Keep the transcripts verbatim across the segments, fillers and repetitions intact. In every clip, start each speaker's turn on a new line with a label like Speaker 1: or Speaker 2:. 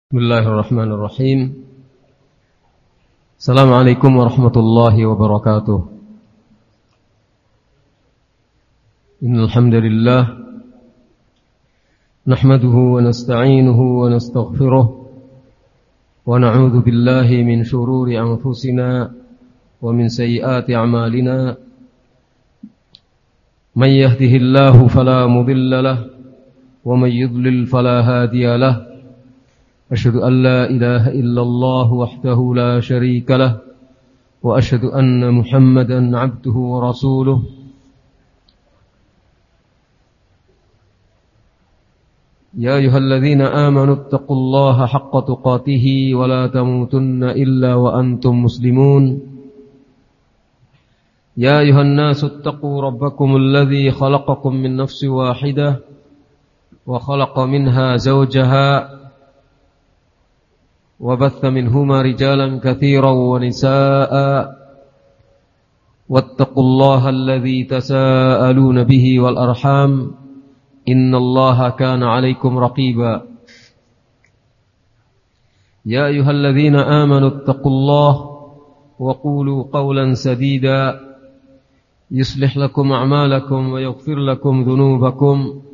Speaker 1: Bismillahirrahmanirrahim. Assalamualaikum warahmatullahi wabarakatuh. Innal hamdalillah nahmaduhu wa nasta'inuhu wa nastaghfiruh wa na'udzu billahi min shururi anfusina wa min sayyiati a'malina. May yahdihillahu fala mudilla lahu wa may yudlil fala hadiya lahu. أشهد أن لا إله إلا الله وحده لا شريك له وأشهد أن محمدا عبده ورسوله يا أيها الذين آمنوا اتقوا الله حق تقاته ولا تموتن إلا وأنتم مسلمون يا أيها الناس اتقوا ربكم الذي خلقكم من نفس واحدة وخلق منها زوجها وبث منهما رجالا كثيرا ونساء واتقوا الله الذي تساءلون به والأرحام إن الله كان عليكم رقيبا يا أيها الذين آمنوا اتقوا الله وقولوا قولا سديدا يصلح لكم أعمالكم ويغفر لكم ذنوبكم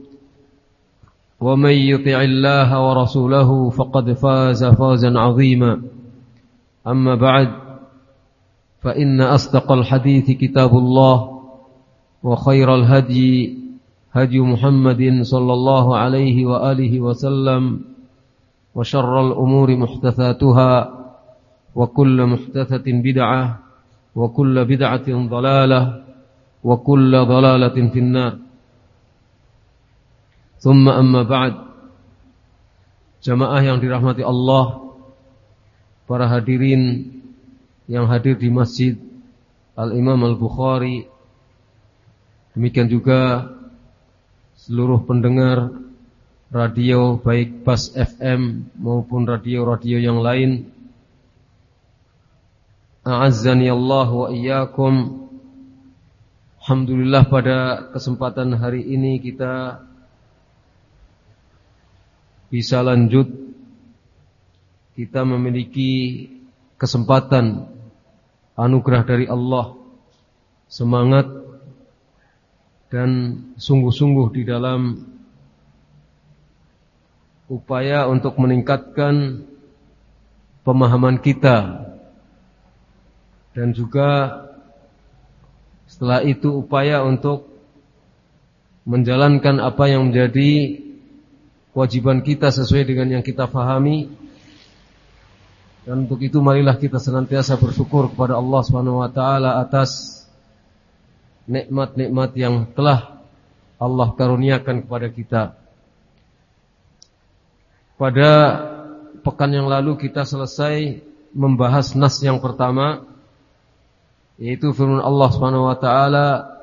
Speaker 1: ومن يطع الله ورسوله فقد فاز فوزا عظيما أما بعد فإن أصدق الحديث كتاب الله وخير الهدي هدي محمد صلى الله عليه وآله وسلم وشر الأمور محدثاتها وكل محدثة بدعة وكل بدعة ضلالة وكل ضلالة في النار. Thumma amma ba'd. Jamaah yang dirahmati Allah, para hadirin yang hadir di Masjid Al-Imam Al-Bukhari, demikian juga seluruh pendengar radio baik Bas F M maupun radio-radio yang lain. A'azzani Allah wa iyyakum. Alhamdulillah, pada kesempatan hari ini kita bisa lanjut. Kita memiliki kesempatan, anugerah dari Allah, semangat dan sungguh-sungguh di dalam upaya untuk meningkatkan pemahaman kita, dan juga setelah itu upaya untuk menjalankan apa yang menjadi kewajiban kita sesuai dengan yang kita fahami. Dan untuk itu marilah kita senantiasa bersyukur kepada Allah Subhanahu wa taala atas nikmat-nikmat yang telah Allah karuniakan kepada kita. Pada pekan yang lalu kita selesai membahas nas yang pertama, yaitu firman Allah Subhanahu wa taala,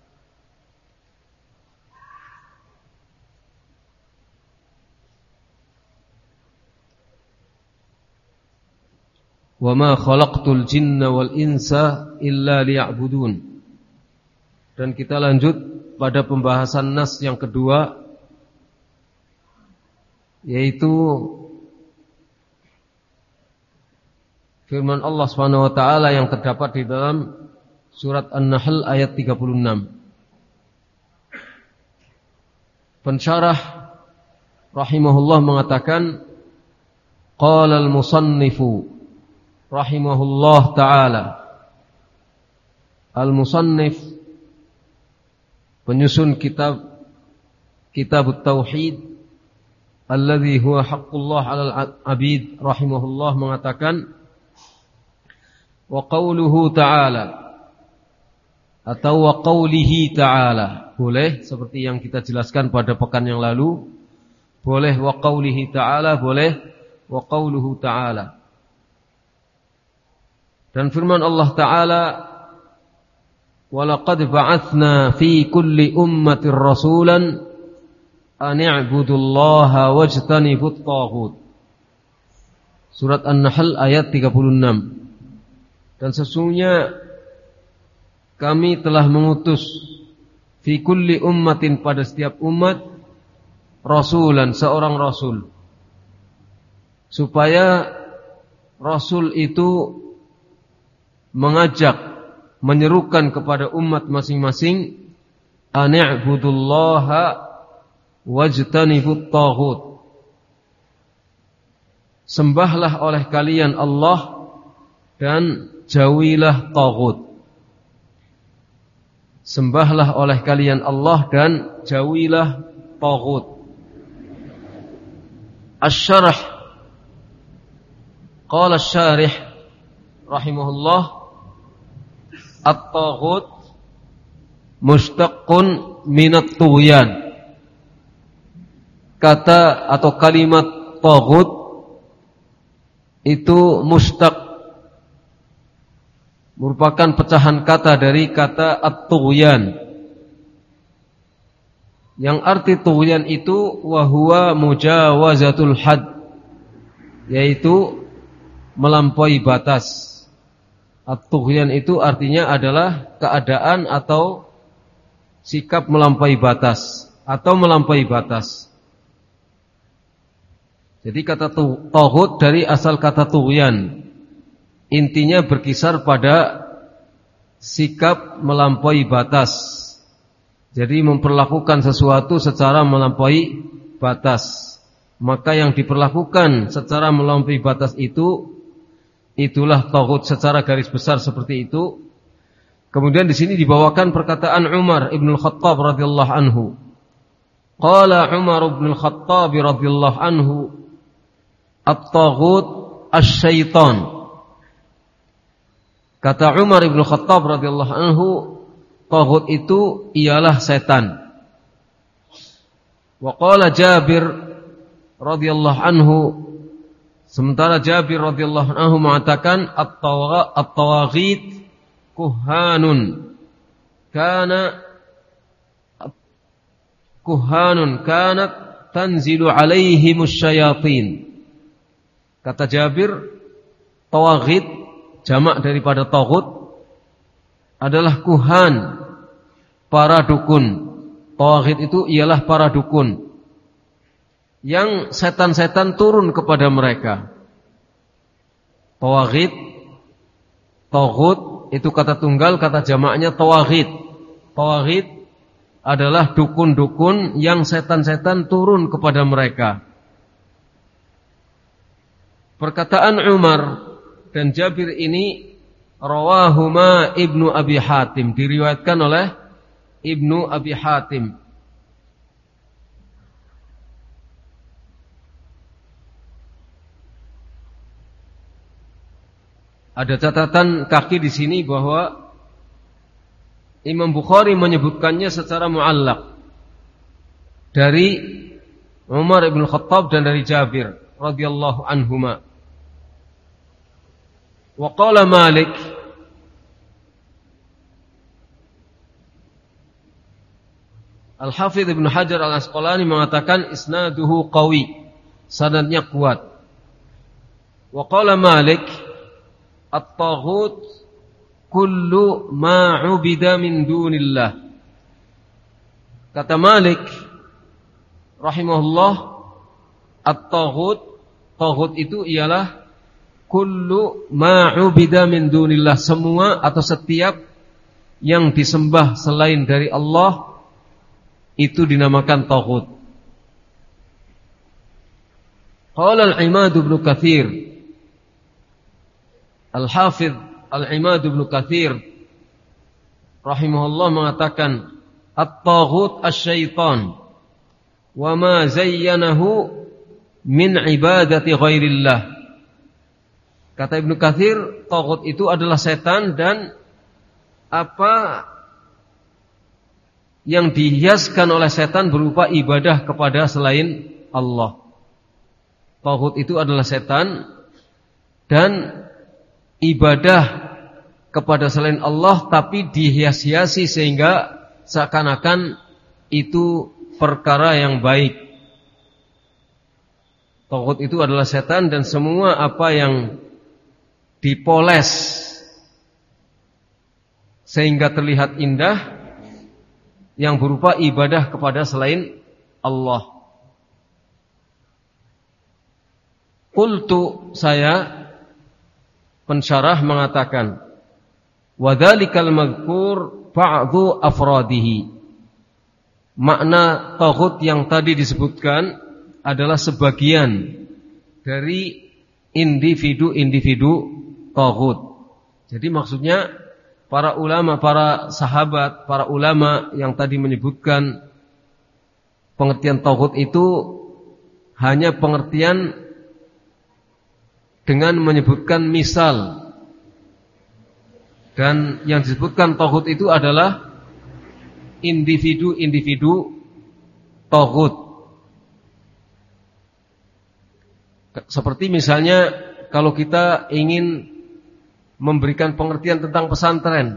Speaker 1: wa ma khalaqtul jinna wal insa illa liya'budun. Dan kita lanjut pada pembahasan nas yang kedua, yaitu firman Allah Subhanahu wa taala yang terdapat di dalam surat An-Nahl ayat tiga puluh enam. Pensyarah rahimahullah mengatakan, qala al-musannifu rahimahullah ta'ala. Al-musannif, penyusun kitab Kitab Tauhid alladhi huwa haqqullah 'alal 'abid, rahimahullah mengatakan, wa qawluhu ta'ala, atau wa qawlihi ta'ala, boleh seperti yang kita jelaskan pada pekan yang lalu, boleh wa qawlihi ta'ala, boleh wa qawluhu ta'ala. Dan firman Allah Ta'ala, وَلَقَدْ بَعَثْنَا فِي كُلِّ أُمَّةٍ رَسُولًا أَنِ اعْبُدُوا اللَّهَ وَاجْتَنِبُوا الطَّاغُوتَ. Surat An-Nahl ayat tiga puluh enam. Dan sesungguhnya kami telah mengutus fi kulli ummatin, pada setiap umat, rasulan, seorang rasul. supaya Rasul itu mengajak, menyerukan kepada umat masing-masing, ani'budullaha wajtanibut taghut. Sembahlah oleh kalian Allah dan jauhilah taghut. Sembahlah oleh kalian Allah dan jauhilah taghut. Asy-syarh, qala asy-syarih rahimahullah, at-taghut mushtaqqun minat tughyan. Kata atau kalimat taghut itu mushtaq, merupakan pecahan kata dari kata at-tughyan, yang arti tughyan itu wahuwa mujawazatul had, yaitu melampaui batas. At-tughyan itu artinya adalah keadaan atau sikap melampaui batas atau melampaui batas. Jadi kata taghut dari asal kata tughyan, intinya berkisar pada sikap melampaui batas. Jadi memperlakukan sesuatu secara melampaui batas. Maka yang diperlakukan secara melampaui batas itu, itulah taghut secara garis besar seperti itu. Kemudian di sini dibawakan perkataan Umar ibn al-Khattab radhiyallahu anhu. Qala Umar ibn al-Khattab radhiyallahu anhu, at-taghut asy-syaitan. Kata Umar ibn Khattab radhiyallahu anhu, taghut itu ialah setan. Wa qala Jabir radhiyallahu anhu, sementara Jabir radhiyallahu anhu mengatakan at-tawaghit kuhanun kana kuhanun kanat tanzilu alaihimus syayatin. Kata Jabir, tawaghit jamak daripada taghut adalah kuhan, para dukun. Tawaghit itu ialah para dukun yang setan-setan turun kepada mereka. Tawaghit, taghut itu kata tunggal, kata jamaknya tawaghit. Tawaghit adalah dukun-dukun yang setan-setan turun kepada mereka. Perkataan Umar dan Jabir ini rawahuma Ibnu Abi Hatim, diriwayatkan oleh Ibnu Abi Hatim. Ada catatan kaki di sini bahwa Imam Bukhari menyebutkannya secara muallaq dari Umar ibn Khattab dan dari Jabir radhiyallahu anhuma. Wa qala Malik, Al-Hafidz Ibnu Hajar Al-Asqalani mengatakan isnaduhu qawi, sanadnya kuat. Wa qala Malik, at-taghut kullu ma 'ubida min dunillah. Kata Malik rahimahullah, at-taghut, taghut itu ialah kullu ma 'ubida min dunillah, semua atau setiap yang disembah selain dari Allah itu dinamakan taghut. Qala al-Imad Ibnu Katsir, Al-Hafidz Al-Imad Ibnu Katsir rahimahullah mengatakan at-taghut asy-syaitan wa ma zayyanahu min ibadati ghairillah. Kata Ibnu Katsir, taghut itu adalah setan dan apa yang dihiaskan oleh setan berupa ibadah kepada selain Allah. Taghut itu adalah setan dan ibadah kepada selain Allah tapi dihias-hiasi sehingga seakan-akan itu perkara yang baik. Taghut itu adalah setan dan semua apa yang dipoles sehingga terlihat indah yang berupa ibadah kepada selain Allah. Qultu, saya pensyarah mengatakan, wa dzalikal madhkur ba'dhu afradihi. Makna taghut yang tadi disebutkan adalah sebagian dari individu-individu taghut. Jadi maksudnya para ulama, para sahabat, para ulama yang tadi menyebutkan pengertian taghut itu hanya pengertian dengan menyebutkan misal. Dan yang disebutkan taghut itu adalah individu-individu taghut. Seperti misalnya kalau kita ingin memberikan pengertian tentang pesantren,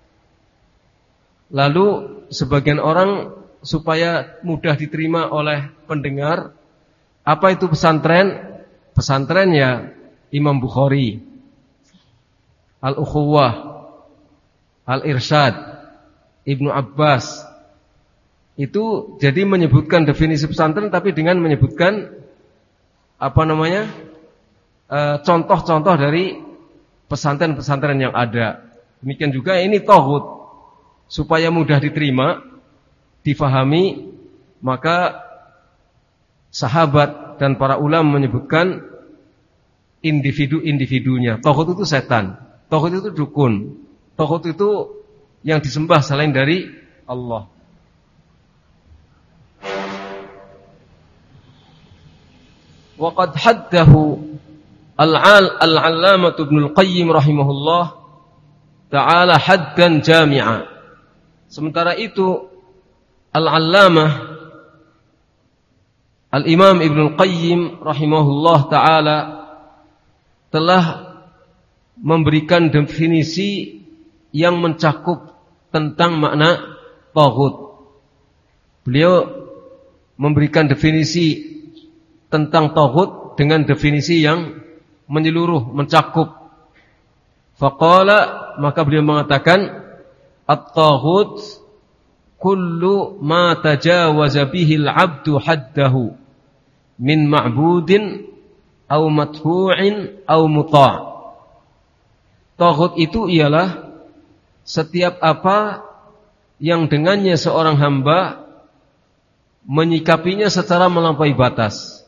Speaker 1: lalu sebagian orang supaya mudah diterima oleh pendengar, apa itu pesantren? Pesantren ya Imam Bukhari, Al-Ukhuwah, Al-Irsyad, Ibnu Abbas. Itu jadi menyebutkan definisi pesantren tapi dengan menyebutkan apa namanya? E, contoh-contoh dari pesantren-pesantren yang ada. Demikian juga ini taghut. Supaya mudah diterima, difahami, maka sahabat dan para ulama menyebutkan individu-individunya. Taghut itu setan, taghut itu dukun, taghut itu yang disembah selain dari Allah. Wa qad haddahu al-'allamah Ibnu al-Qayyim rahimahullah ta'ala haddan jami'a. Sementara itu al-'allamah Al-Imam Ibnu al-Qayyim rahimahullah ta'ala telah memberikan definisi yang mencakup tentang makna taghut. Beliau memberikan definisi tentang taghut dengan definisi yang menyeluruh, mencakup. Faqala, maka beliau mengatakan, at-taghut kullu ma tajawaza bihi al-'abdu haddahu min ma'budin au mathu'in au muta'. Taghut itu ialah setiap apa yang dengannya seorang hamba menyikapinya secara melampaui batas.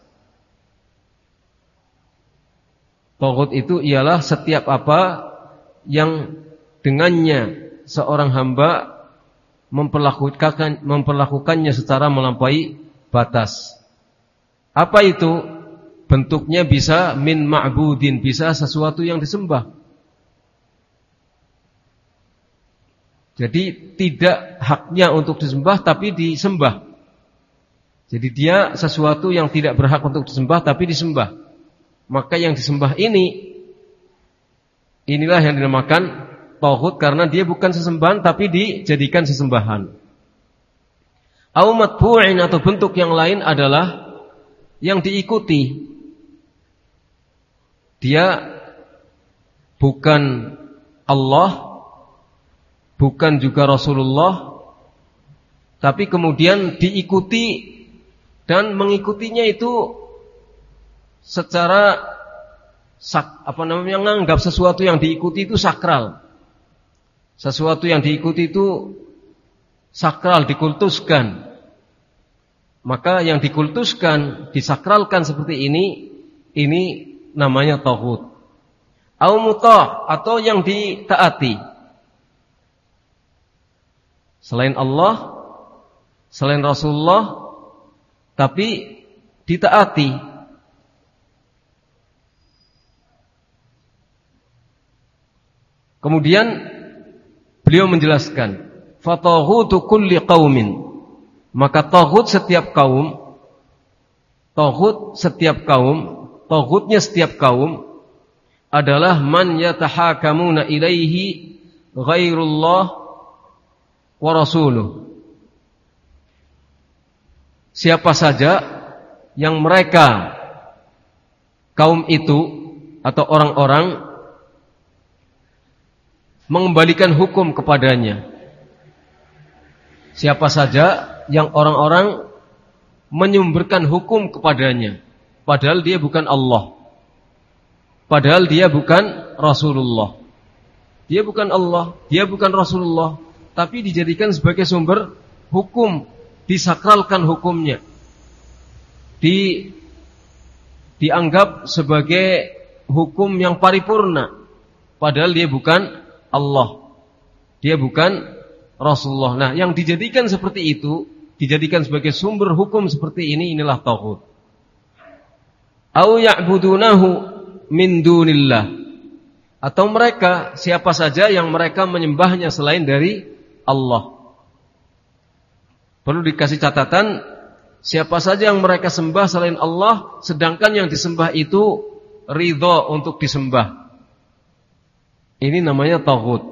Speaker 1: Taghut itu ialah setiap apa yang dengannya seorang hamba memperlakukan memperlakukannya secara melampaui batas. Apa itu? Bentuknya bisa min ma'budin, bisa sesuatu yang disembah. Jadi tidak haknya untuk disembah tapi disembah. Jadi dia sesuatu yang tidak berhak untuk disembah tapi disembah. Maka yang disembah ini, inilah yang dinamakan taghut karena dia bukan sesembahan tapi dijadikan sesembahan. Au matbu'in, atau bentuk yang lain adalah yang diikuti. Dia bukan Allah, bukan juga Rasulullah, tapi kemudian diikuti dan mengikutinya itu secara sak, apa namanya, menganggap sesuatu yang diikuti itu sakral. Sesuatu yang diikuti itu sakral, dikultuskan. Maka yang dikultuskan, disakralkan seperti ini, ini namanya taghut. Au muta', atau yang ditaati. Selain Allah, selain Rasulullah, tapi ditaati. Kemudian beliau menjelaskan, fataghutu kulli qaumin, maka taghut setiap kaum, taghut setiap kaum, taghutnya setiap kaum adalah man yatahakamuna ilaihi ghairullah wa rasuluh. Siapa saja yang mereka, kaum itu atau orang-orang, mengembalikan hukum kepadanya. Siapa saja yang orang-orang menyumberkan hukum kepadanya, padahal dia bukan Allah. padahal dia bukan Rasulullah. Dia bukan Allah, dia bukan Rasulullah, tapi dijadikan sebagai sumber hukum, disakralkan hukumnya. Di dianggap sebagai hukum yang paripurna, padahal dia bukan Allah. Dia bukan Rasulullah. Nah, yang dijadikan seperti itu, dijadikan sebagai sumber hukum seperti ini, inilah tauhid. Au ya'budunahu min dunillah. Atau mereka, siapa saja yang mereka menyembahnya selain dari Allah. Perlu dikasih catatan, siapa saja yang mereka sembah selain Allah, sedangkan yang disembah itu ridha untuk disembah. Ini namanya tauhid.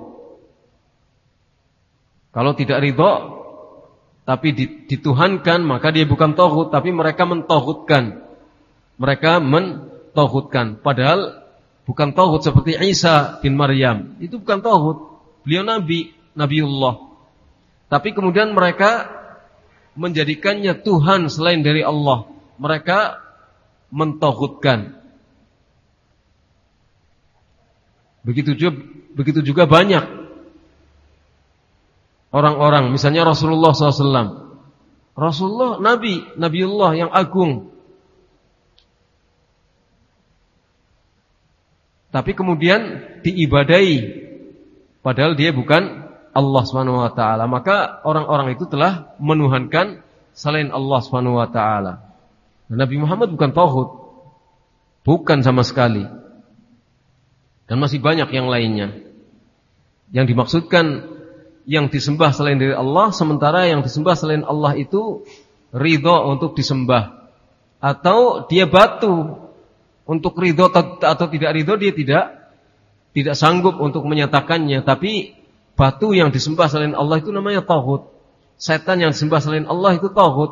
Speaker 1: Kalau tidak ridha tapi dituhankan, maka dia bukan tauhid, tapi mereka mentauhidkan. Mereka mentauhidkan. Padahal bukan tauhid seperti Isa bin Maryam. Itu bukan tauhid. Beliau nabi, nabiullah. Tapi kemudian mereka menjadikannya Tuhan selain dari Allah. Mereka mentauhidkan. Begitu juga, begitu juga banyak orang-orang, misalnya Rasulullah shallallahu alaihi wasallam. Rasulullah nabi, nabiullah yang agung. Tapi kemudian diibadai, padahal dia bukan Allah subhanahu wa taala. Maka orang-orang itu telah menuhankan selain Allah subhanahu wa taala. Nabi Muhammad bukan tauhid, bukan sama sekali. Dan masih banyak yang lainnya. Yang dimaksudkan yang disembah selain dari Allah, sementara yang disembah selain Allah itu ridha untuk disembah. Atau dia batu, untuk ridho atau tidak ridho dia tidak tidak sanggup untuk menyatakannya, tapi batu yang disembah selain Allah itu namanya tauhid. Setan yang disembah selain Allah itu tauhid.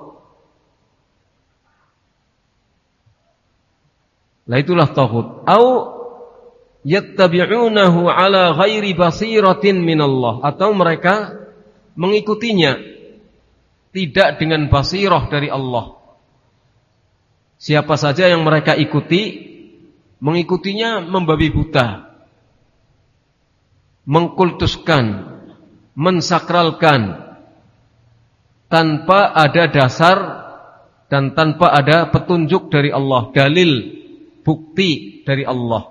Speaker 1: Lah itulah tauhid. Au yattabi'unahu ala ghairi basiratin minallah, atau mereka mengikutinya tidak dengan basirah dari Allah. Siapa saja yang mereka ikuti, mengikutinya membabi buta, mengkultuskan, mensakralkan, tanpa ada dasar dan tanpa ada petunjuk dari Allah, dalil, bukti dari Allah.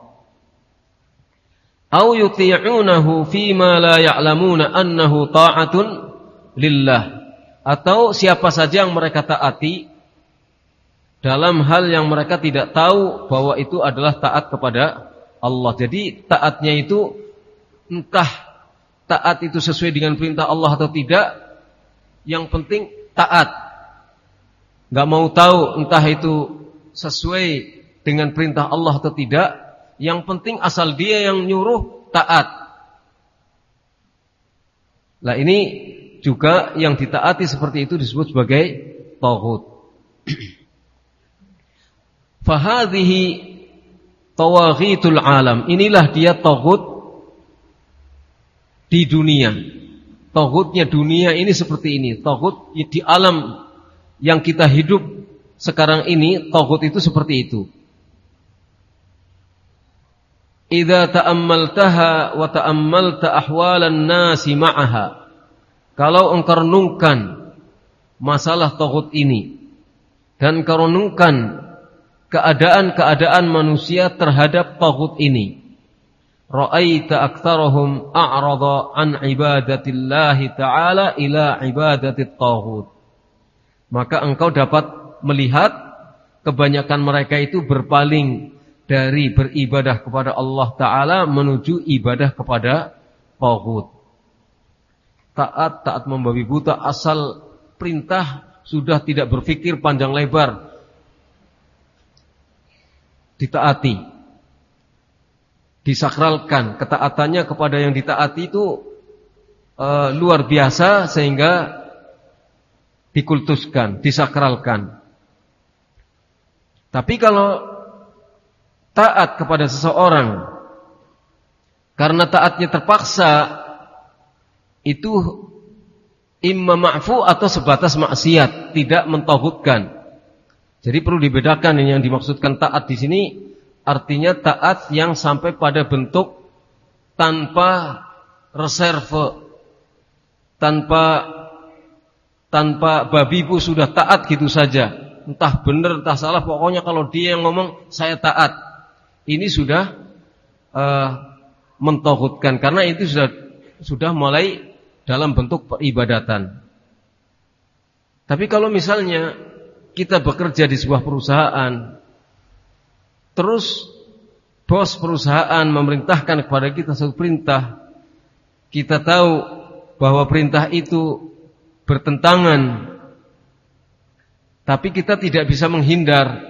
Speaker 1: Au yuti'unahu fima la ya'lamuna annahu ta'atun lillah, atau siapa saja yang mereka taati dalam hal yang mereka tidak tahu bahwa itu adalah taat kepada Allah. Jadi taatnya itu entah taat itu sesuai dengan perintah Allah atau tidak, yang penting taat. Gak mau tahu entah itu sesuai dengan perintah Allah atau tidak, yang penting asal dia yang nyuruh taat. Nah ini juga yang ditaati seperti itu disebut sebagai tauhid. Fahadhihi tawaghitul alam. Inilah dia tauhid di dunia. Tauhidnya dunia ini seperti ini. Tauhid di alam yang kita hidup sekarang ini, tauhid itu seperti itu. Idza ta'ammaltaha wa ta'ammalta ahwalan nasi ma'aha. Kalau engkau renungkan masalah tauhid ini dan engkau renungkan keadaan-keadaan manusia terhadap tauhid ini, ra'aita aktsarahum a'rada an ibadatillahi ta'ala ila ibadatit tauhid. Maka engkau dapat melihat kebanyakan mereka itu berpaling dari beribadah kepada Allah Ta'ala menuju ibadah kepada tauhid. Taat, taat membabi buta, asal perintah sudah tidak berpikir panjang lebar, ditaati, disakralkan. Ketaatannya kepada yang ditaati itu e, luar biasa sehingga dikultuskan, disakralkan. Tapi kalau taat kepada seseorang karena taatnya terpaksa, itu imma ma'fu atau sebatas maksiat, tidak mentauhidkan. Jadi perlu dibedakan yang dimaksudkan taat di sini, artinya taat yang sampai pada bentuk tanpa reserve, tanpa tanpa babi bu sudah taat gitu saja, entah benar entah salah, pokoknya kalau dia yang ngomong saya taat. Ini sudah uh, mentauhidkan, karena itu sudah sudah mulai dalam bentuk peribadatan. Tapi kalau misalnya kita bekerja di sebuah perusahaan, terus bos perusahaan memerintahkan kepada kita satu perintah, kita tahu bahwa perintah itu bertentangan, tapi kita tidak bisa menghindar.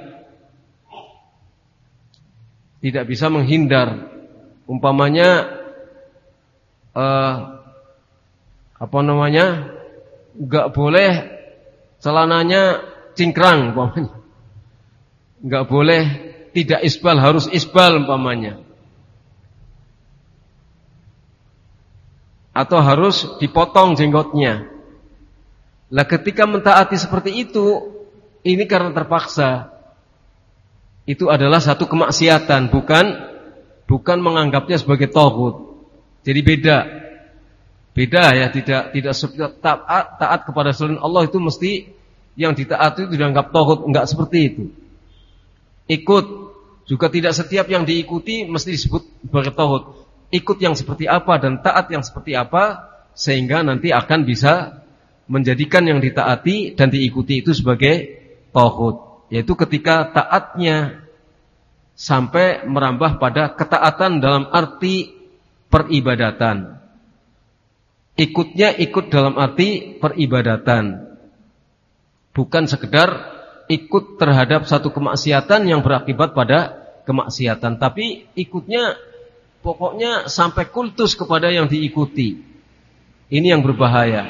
Speaker 1: Tidak bisa menghindar. Umpamanya uh, apa namanya? Enggak boleh celananya cingkrang umpamanya. Enggak boleh tidak isbal, harus isbal umpamanya. Atau harus dipotong jenggotnya. Lah ketika mentaati seperti itu, ini karena terpaksa. Itu adalah satu kemaksiatan, bukan bukan menganggapnya sebagai tauhid. Jadi beda. Beda ya, tidak tidak taat, taat kepada selain Allah itu mesti yang ditaati itu dianggap tauhid, enggak seperti itu. Ikut juga tidak setiap yang diikuti mesti disebut sebagai tauhid. Ikut yang seperti apa dan taat yang seperti apa, sehingga nanti akan bisa menjadikan yang ditaati dan diikuti itu sebagai tauhid, yaitu ketika taatnya sampai merambah pada ketaatan dalam arti peribadatan. Ikutnya ikut dalam arti peribadatan, bukan sekedar ikut terhadap satu kemaksiatan yang berakibat pada kemaksiatan, tapi ikutnya pokoknya sampai kultus kepada yang diikuti. Ini yang berbahaya.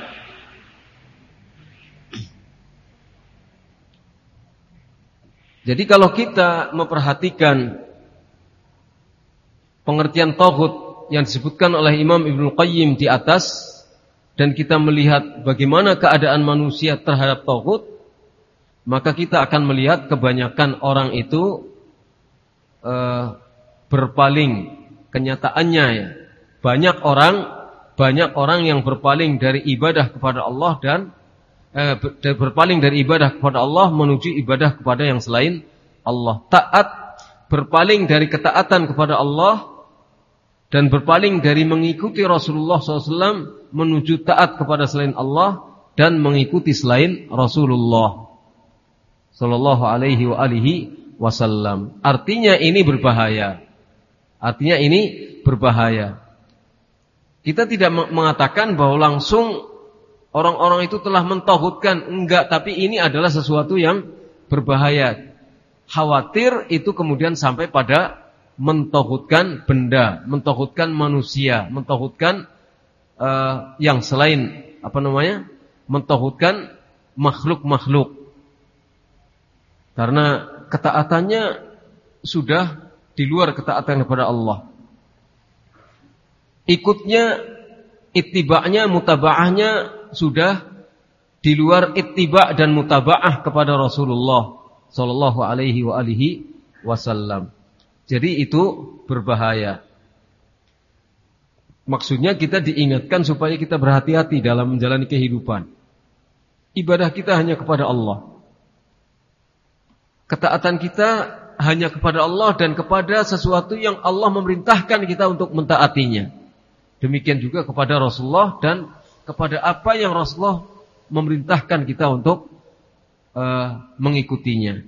Speaker 1: Jadi kalau kita memperhatikan pengertian tauhid yang disebutkan oleh Imam Ibnu Qayyim di atas, dan kita melihat bagaimana keadaan manusia terhadap tauhid, maka kita akan melihat kebanyakan orang itu uh, berpaling. Kenyataannya ya, banyak orang banyak orang yang berpaling dari ibadah kepada Allah dan eh, berpaling dari ibadah kepada Allah menuju ibadah kepada yang selain Allah. Taat berpaling dari ketaatan kepada Allah dan berpaling dari mengikuti Rasulullah shallallahu alaihi wasallam menuju taat kepada selain Allah dan mengikuti selain Rasulullah sallallahu alaihi wa alihi wasallam. Artinya ini berbahaya. Artinya ini berbahaya. Kita tidak mengatakan bahwa langsung orang-orang itu telah mentauhidkan, enggak, tapi ini adalah sesuatu yang berbahaya. Khawatir itu kemudian sampai pada mentauhidkan benda, mentauhidkan manusia, mentauhidkan uh, yang selain apa namanya? Mentauhidkan makhluk-makhluk. Karena ketaatannya sudah di luar ketaatan kepada Allah. Ikutnya, ittiba'nya, mutaba'ahnya sudah di luar ittiba' dan mutaba'ah kepada Rasulullah sallallahu alaihi wa alihi wasallam. Jadi itu berbahaya. Maksudnya kita diingatkan supaya kita berhati-hati dalam menjalani kehidupan. Ibadah kita hanya kepada Allah. Ketaatan kita hanya kepada Allah dan kepada sesuatu yang Allah memerintahkan kita untuk mentaatinya. Demikian juga kepada Rasulullah dan kepada apa yang Rasulullah memerintahkan kita untuk uh, mengikutinya.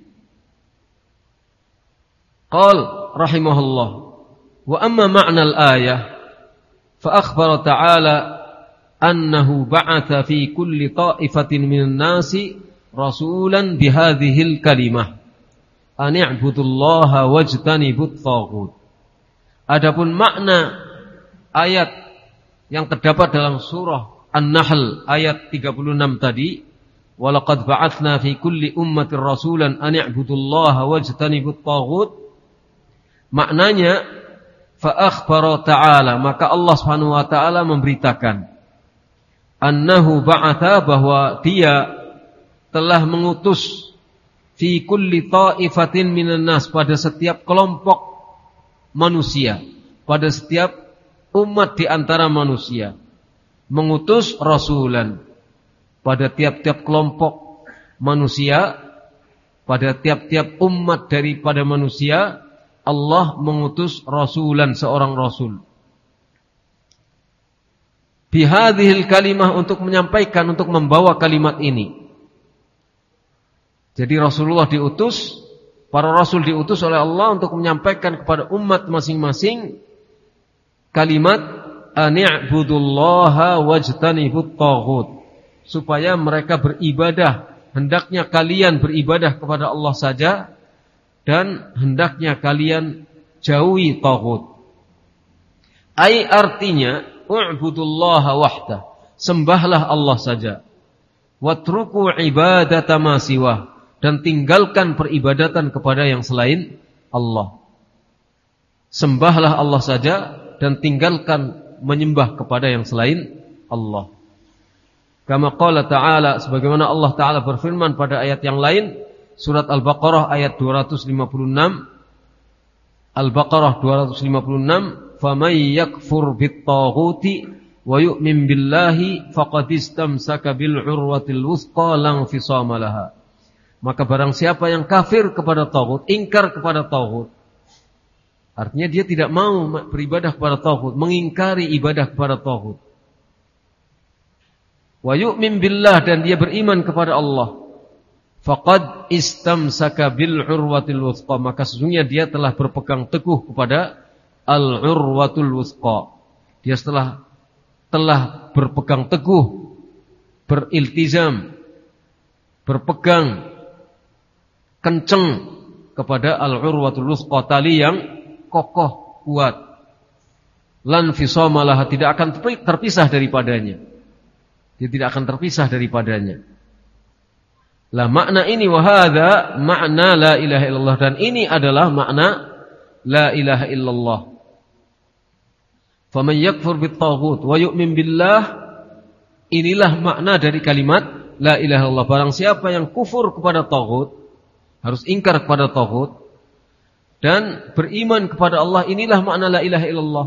Speaker 1: Qal rahimahullah wa amma ma'na al-ayah fa akhbara ta'ala annahu ba'atha fi kulli ta'ifatin minan nasi rasulan bihadhil kalimah an i'budullaha wajtanibut taghut. Adapun makna ayat yang terdapat dalam surah An-Nahl ayat tiga puluh enam tadi, walaqad ba'atsna fi kulli ummatin rasulan an i'budullaha wajtanibut taghut, maknanya fa akhbara ta'ala, maka Allah Subhanahu wa taala memberitakan annahu ba'atha, bahwa dia telah mengutus fi kulli ta'ifatin minan nas, pada setiap kelompok manusia, pada setiap umat di antara manusia, mengutus rasulan. Pada tiap-tiap kelompok manusia, pada tiap-tiap umat daripada manusia, Allah mengutus rasulan, seorang rasul. Bihadhil kalimah, untuk menyampaikan, untuk membawa kalimat ini. Jadi Rasulullah diutus, para rasul diutus oleh Allah untuk menyampaikan kepada umat masing-masing kalimat ani'budullaha wajtanibut taghut, supaya mereka beribadah, hendaknya kalian beribadah kepada Allah saja, dan hendaknya kalian jauhi taghut. Ai artinya u'budullaha wahdah, sembahlah Allah saja. Watruku ibadata ma siwah, dan tinggalkan peribadatan kepada yang selain Allah. Sembahlah Allah saja dan tinggalkan menyembah kepada yang selain Allah. Kama qala ta'ala, sebagaimana Allah Ta'ala berfirman pada ayat yang lain, surat Al-Baqarah ayat dua ratus lima puluh enam. Al-Baqarah dua ratus lima puluh enam, "Faman yakfur bit-taghuti wa yu'min billahi faqad istamsaka bil 'urwatil wuthqa la infisama laha." Maka barang siapa yang kafir kepada taghut, ingkar kepada taghut, artinya dia tidak mau beribadah kepada taghut, mengingkari ibadah kepada taghut. Wa yu'min billah, dan dia beriman kepada Allah. Faqad istamsaka bil 'urwatil wuthqa, maka sesungguhnya dia telah berpegang teguh kepada al-'urwatul wuthqa. Dia setelah telah berpegang teguh, beriltizam, berpegang kenceng kepada al-'urwatul wuthqa, tali yang kokoh kuat. Lan fisama laha, tidak akan terpisah daripadanya. Dia tidak akan terpisah daripadanya. Lah makna ini, wa hadza makna la ilaha illallah, dan ini adalah makna la ilaha illallah. Faman yakfur bit-taghut wa yu'min billah, inilah makna dari kalimat la ilaha illallah. Barang siapa yang kufur kepada taghut, harus ingkar kepada taghut, dan beriman kepada Allah, inilah makna la ilaha illallah.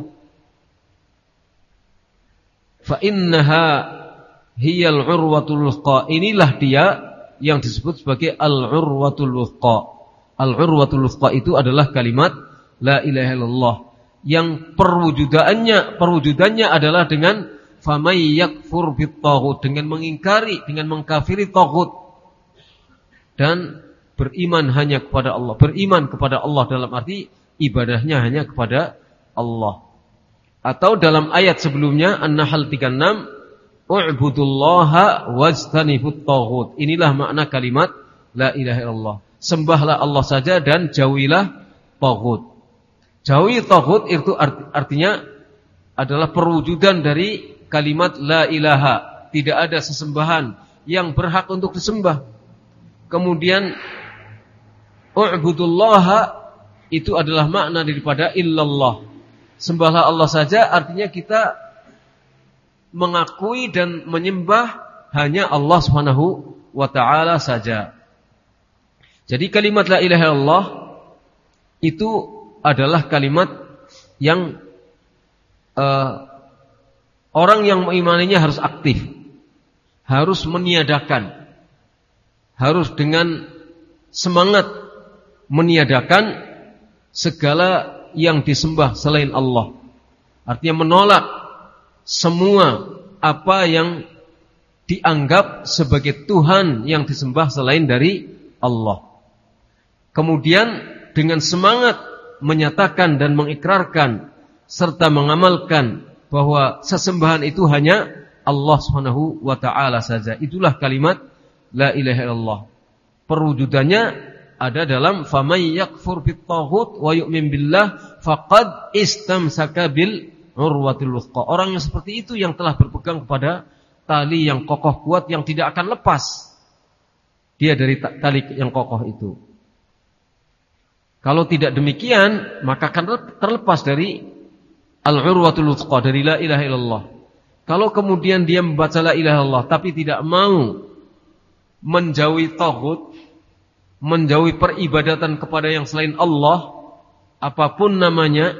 Speaker 1: Fa innaha hiyal 'urwatul wuthqa, inilah dia yang disebut sebagai al-'urwatul wuthqa. Al-'urwatul wuthqa itu adalah kalimat la ilaha illallah, yang perwujudannya perwujudannya adalah dengan faman yakfur bit-taghut, dengan mengingkari, dengan mengkafiri taghut, dan beriman hanya kepada Allah. Beriman kepada Allah dalam arti ibadahnya hanya kepada Allah. Atau dalam ayat sebelumnya An-Nahl tiga puluh enam, u'budullaha wajtanibut taghut. Inilah makna kalimat la ilaha illallah. Sembahlah Allah saja dan jauhilah taghut. Jauhi taghut itu artinya adalah perwujudan dari kalimat la ilaha. Tidak ada sesembahan yang berhak untuk disembah. Kemudian u'budullaha itu adalah makna daripada illallah. Sembahlah Allah saja artinya kita mengakui dan menyembah hanya Allah Subhanahu wa ta'ala saja. Jadi kalimat la ilaha illallah itu adalah kalimat yang uh, orang yang mengimaninya harus aktif, harus meniadakan, harus dengan semangat meniadakan segala yang disembah selain Allah. Artinya menolak semua apa yang dianggap sebagai Tuhan yang disembah selain dari Allah. Kemudian dengan semangat menyatakan dan mengikrarkan serta mengamalkan bahwa sesembahan itu hanya Allah Subhanahu wa ta'ala saja. Itulah kalimat la ilaha illallah. Perwujudannya ada dalam faman yakfur bit-taghut wa yu'min billah faqad istamsaka bil 'urwatil wuthqa. Orang yang seperti itu yang telah berpegang kepada tali yang kokoh kuat yang tidak akan lepas dia dari tali yang kokoh itu. Kalau tidak demikian, maka akan terlepas dari al-'urwatul wuthqa, dari la ilaha illallah. Kalau kemudian dia membaca la ilaha illallah tapi tidak mau menjauhi taghut, menjauhi peribadatan kepada yang selain Allah, apapun namanya,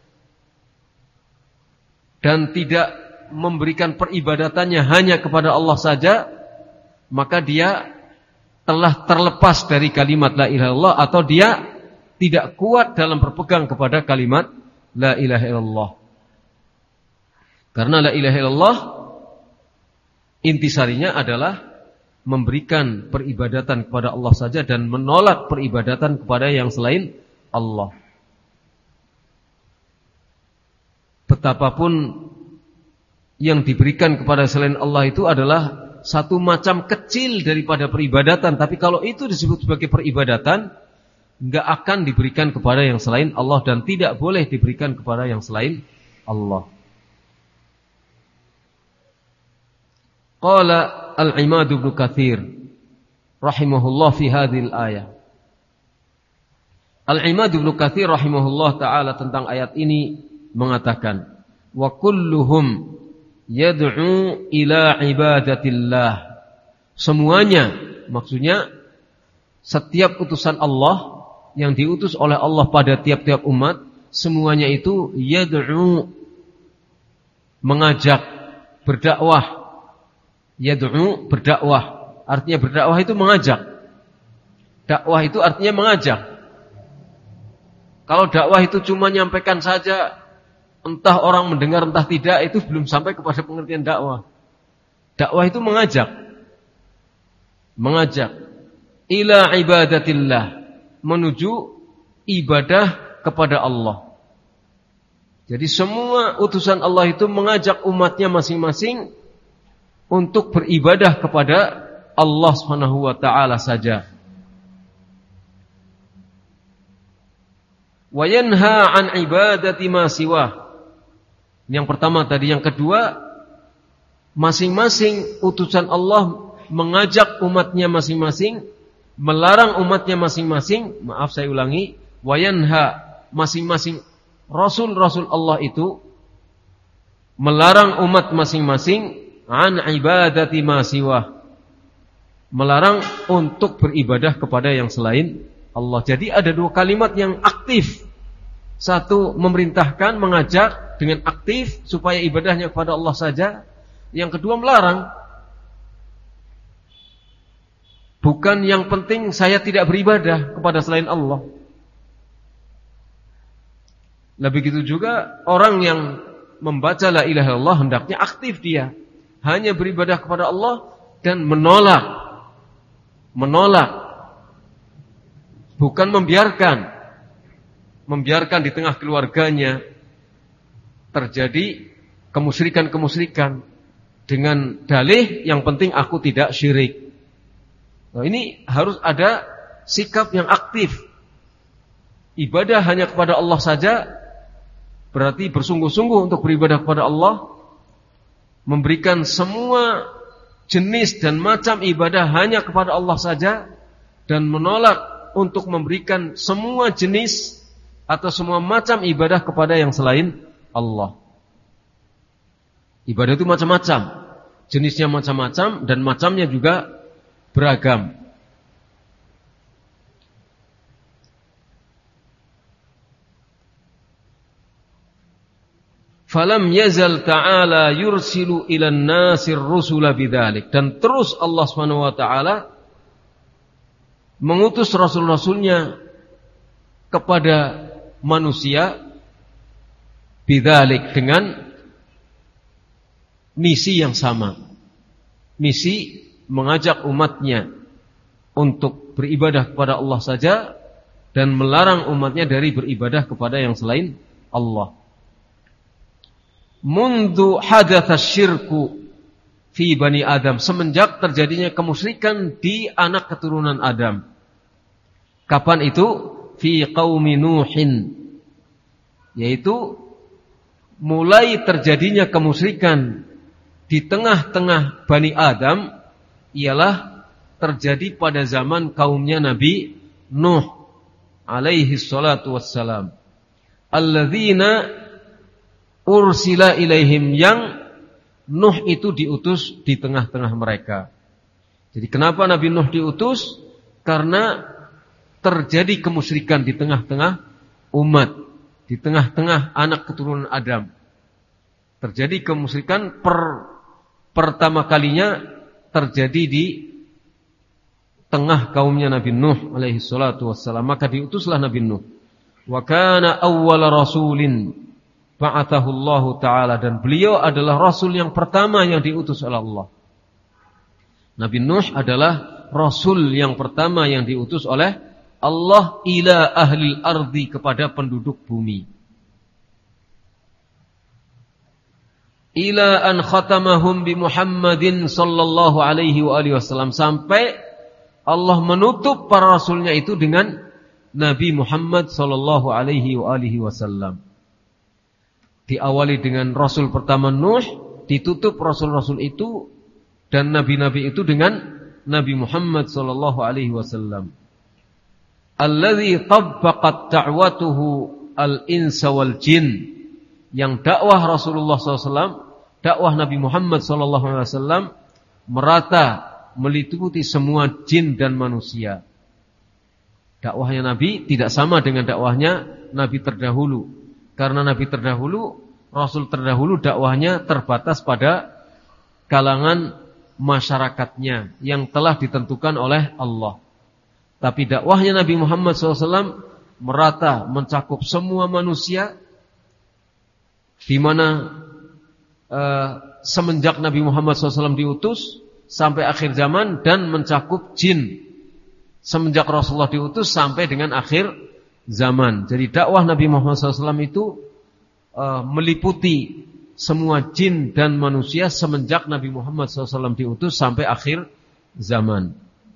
Speaker 1: dan tidak memberikan peribadatannya hanya kepada Allah saja, maka dia telah terlepas dari kalimat la ilaha illallah, atau dia tidak kuat dalam berpegang kepada kalimat la ilaha illallah. Karena la ilaha illallah intisarinya adalah memberikan peribadatan kepada Allah saja dan menolak peribadatan kepada yang selain Allah. Betapapun yang diberikan kepada selain Allah itu adalah satu macam kecil daripada peribadatan, tapi kalau itu disebut sebagai peribadatan, enggak akan diberikan kepada yang selain Allah dan tidak boleh diberikan kepada yang selain Allah. Qala Al-Imad Ibnu Katsir rahimahullah fi hadhil ayah. Al-Imad Ibnu Katsir rahimahullah taala tentang ayat ini mengatakan, wa kulluhum yad'u ila ibadatillah. Semuanya, maksudnya setiap utusan Allah yang diutus oleh Allah pada tiap-tiap umat, semuanya itu yad'u, mengajak, berdakwah. Yad'u, berdakwah. Artinya berdakwah itu mengajak. Dakwah itu artinya mengajak. Kalau dakwah itu cuma nyampaikan saja, entah orang mendengar entah tidak, itu belum sampai kepada pengertian dakwah. Dakwah itu mengajak. Mengajak ila ibadatillah, menuju ibadah kepada Allah. Jadi semua utusan Allah itu mengajak umatnya masing-masing untuk beribadah kepada Allah Subhanahu wa taala saja. Wa yanha an ibadati ma siwa. Yang pertama tadi, yang kedua, masing-masing utusan Allah mengajak umatnya masing-masing, melarang umatnya masing-masing. Maaf saya ulangi, wa yanha, masing-masing rasul-rasul Allah itu melarang umat masing-masing an ibadati ma siwa, melarang untuk beribadah kepada yang selain Allah. Jadi ada dua kalimat yang aktif. Satu memerintahkan, mengajak dengan aktif supaya ibadahnya kepada Allah saja. Yang kedua melarang. Bukan yang penting saya tidak beribadah kepada selain Allah. Nah begitu juga orang yang membaca la ilaha illallah, hendaknya aktif dia, hanya beribadah kepada Allah dan menolak menolak bukan membiarkan membiarkan di tengah keluarganya terjadi kemusyrikan-kemusyrikan dengan dalih yang penting aku tidak syirik. Nah, ini harus ada sikap yang aktif. Ibadah hanya kepada Allah saja berarti bersungguh-sungguh untuk beribadah kepada Allah, memberikan semua jenis dan macam ibadah hanya kepada Allah saja, dan menolak untuk memberikan semua jenis atau semua macam ibadah kepada yang selain Allah. Ibadah itu macam-macam, jenisnya macam-macam dan macamnya juga beragam. Falam yazal ta'ala yursilu ilan nasir rusula bidzalik, dan terus Allah Subhanahu wa taala mengutus rasul-rasulnya kepada manusia bidzalik, dengan misi yang sama. Misi mengajak umatnya untuk beribadah kepada Allah saja dan melarang umatnya dari beribadah kepada yang selain Allah. Mundu hadatsa syirku fi bani Adam, semenjak terjadinya kemusyrikan di anak keturunan Adam. Kapan itu? Fi qaumi Nuhin, yaitu mulai terjadinya kemusyrikan di tengah-tengah Bani Adam ialah terjadi pada zaman kaumnya Nabi Nuh alaihi salatu wassalam. Alladzina ursila ilaihim, yang Nuh itu diutus di tengah-tengah mereka. Jadi kenapa Nabi Nuh diutus? Karena terjadi kemusyrikan di tengah-tengah umat, di tengah-tengah anak keturunan Adam. Terjadi kemusyrikan per, pertama kalinya terjadi di tengah kaumnya Nabi Nuh alaihi salatu wassalam. Maka diutuslah Nabi Nuh. Wa kana awwala rasulin ba'athahu Allah Ta'ala, dan beliau adalah rasul yang pertama yang diutus oleh Allah. Nabi Nuh adalah rasul yang pertama yang diutus oleh Allah ila ahlil ardi, kepada penduduk bumi. Ila an khatamahum bi Muhammadin sallallahu alaihi wa alihi wasallam, sampai Allah menutup para rasulnya itu dengan Nabi Muhammad sallallahu alaihi wa alihi wasallam. Diawali dengan rasul pertama Nuh, ditutup rasul-rasul itu dan nabi-nabi itu dengan Nabi Muhammad sallallahu alaihi wasallam. Alladzi tabbaqat da'watuhu al-insa wal jin, yang dakwah Rasulullah sallallahu alaihi wasallam, dakwah Nabi Muhammad sallallahu alaihi wasallam merata meliputi semua jin dan manusia. Dakwahnya Nabi tidak sama dengan dakwahnya Nabi terdahulu. Karena Nabi terdahulu, Rasul terdahulu dakwahnya terbatas pada kalangan masyarakatnya yang telah ditentukan oleh Allah. Tapi dakwahnya Nabi Muhammad sallallahu alaihi wasallam merata mencakup semua manusia, di mana uh, semenjak Nabi Muhammad sallallahu alaihi wasallam diutus sampai akhir zaman, dan mencakup jin semenjak Rasulullah diutus sampai dengan akhir zaman. Jadi dakwah Nabi Muhammad sallallahu alaihi wasallam itu uh, meliputi semua jin dan manusia semenjak Nabi Muhammad sallallahu alaihi wasallam diutus sampai akhir zaman.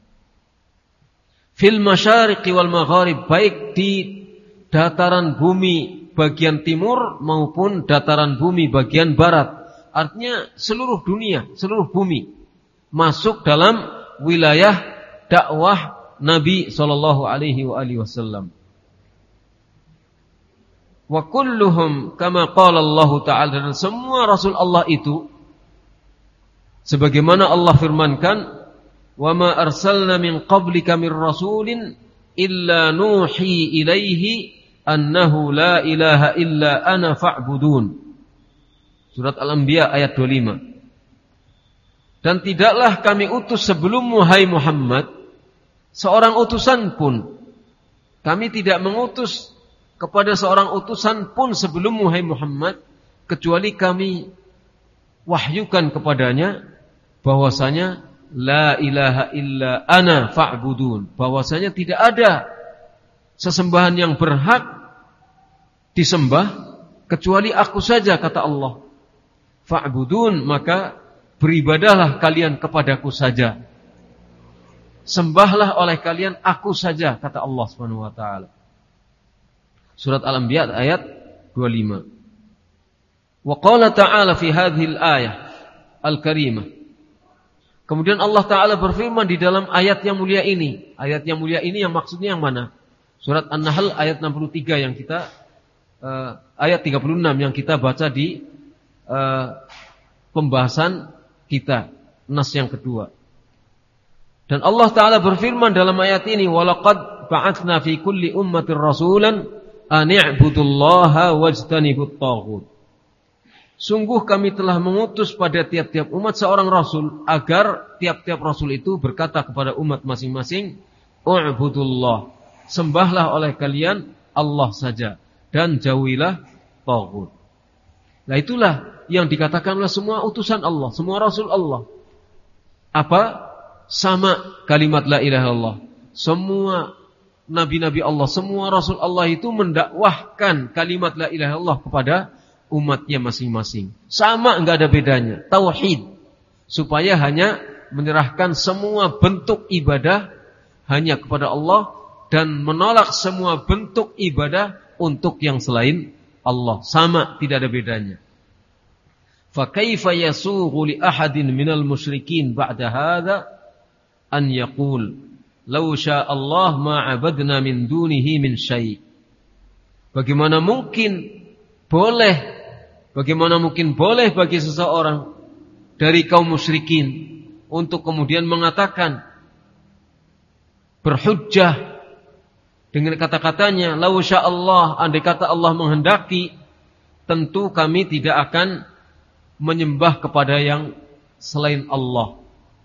Speaker 1: Fil masyariqi wal magharib, baik di dataran bumi bagian timur maupun dataran bumi bagian barat. Artinya seluruh dunia, seluruh bumi masuk dalam wilayah dakwah Nabi sallallahu alaihi wa alihi wasallam. Wa kulluhum kama qala Allah Ta'ala, dan semua rasul Allah itu sebagaimana Allah firmankan, wa ma arsalna min qablika min rasulin illa nuhi ilaihi annahu la ilaha illa ana fa'budun. Surat Al-Anbiya ayat dua puluh lima. Dan tidaklah kami utus sebelummu hai Muhammad seorang utusan pun. Kami tidak mengutus kepada seorang utusan pun sebelummu hai Muhammad, kecuali kami wahyukan kepadanya bahwasanya la ilaha illa ana fa'budun, bahwasanya tidak ada sesembahan yang berhak disembah kecuali aku saja, kata Allah. Fa'budun, maka beribadahlah kalian kepadaku saja, sembahlah oleh kalian aku saja, kata Allah Subhanahu wa taala. Surat Al-Anbiya ayat dua puluh lima. Wa qala ta'ala fi hadhihi al-ayah al-karimah. Kemudian Allah Ta'ala berfirman di dalam ayat yang mulia ini. Ayat yang mulia ini yang maksudnya yang mana? Surat An-Nahl ayat enam puluh tiga yang kita uh, ayat tiga puluh enam yang kita baca di uh, pembahasan kita, nas yang kedua. Dan Allah Ta'ala berfirman dalam ayat ini, walaqad ba'atsna fi kulli ummatir rasulan an i'budullaha wajtanibut taghut. Sungguh kami telah mengutus pada tiap-tiap umat seorang rasul, agar tiap-tiap rasul itu berkata kepada umat masing-masing, u'budullah, sembahlah oleh kalian Allah saja, dan jauhilah taghut. Nah, itulah yang dikatakan oleh semua utusan Allah, semua rasul Allah. Apa? Sama kalimat la ilaha illallah. Semua nabi-nabi Allah, semua rasul Allah itu mendakwahkan kalimat la ilaha illallah kepada umatnya masing-masing. Sama, enggak ada bedanya. Tauhid. Supaya hanya menyerahkan semua bentuk ibadah hanya kepada Allah dan menolak semua bentuk ibadah untuk yang selain Allah. Sama, tidak ada bedanya. Fa kaifa yasughu li ahadin minal musyrikin ba'da hadza an yaqul law syaa Allah ma 'abadna min dunihi min syai'. Bagaimana mungkin boleh bagaimana mungkin boleh bagi seseorang dari kaum musyrikin untuk kemudian mengatakan, berhujjah dengan kata-katanya, "Lau sya'allah," andai kata Allah menghendaki, tentu kami tidak akan menyembah kepada yang selain Allah.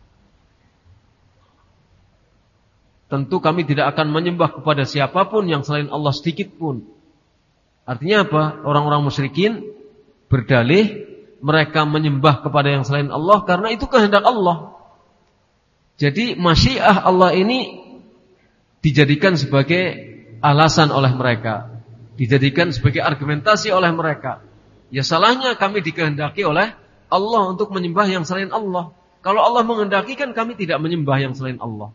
Speaker 1: Tentu kami tidak akan menyembah kepada siapapun yang selain Allah sedikit pun. Artinya apa? Orang-orang musyrikin berdalih mereka menyembah kepada yang selain Allah karena itu kehendak Allah. Jadi masyiah Allah ini dijadikan sebagai alasan oleh mereka, dijadikan sebagai argumentasi oleh mereka. Ya salahnya kami dikehendaki oleh Allah untuk menyembah yang selain Allah. Kalau Allah menghendaki kan kami tidak menyembah yang selain Allah.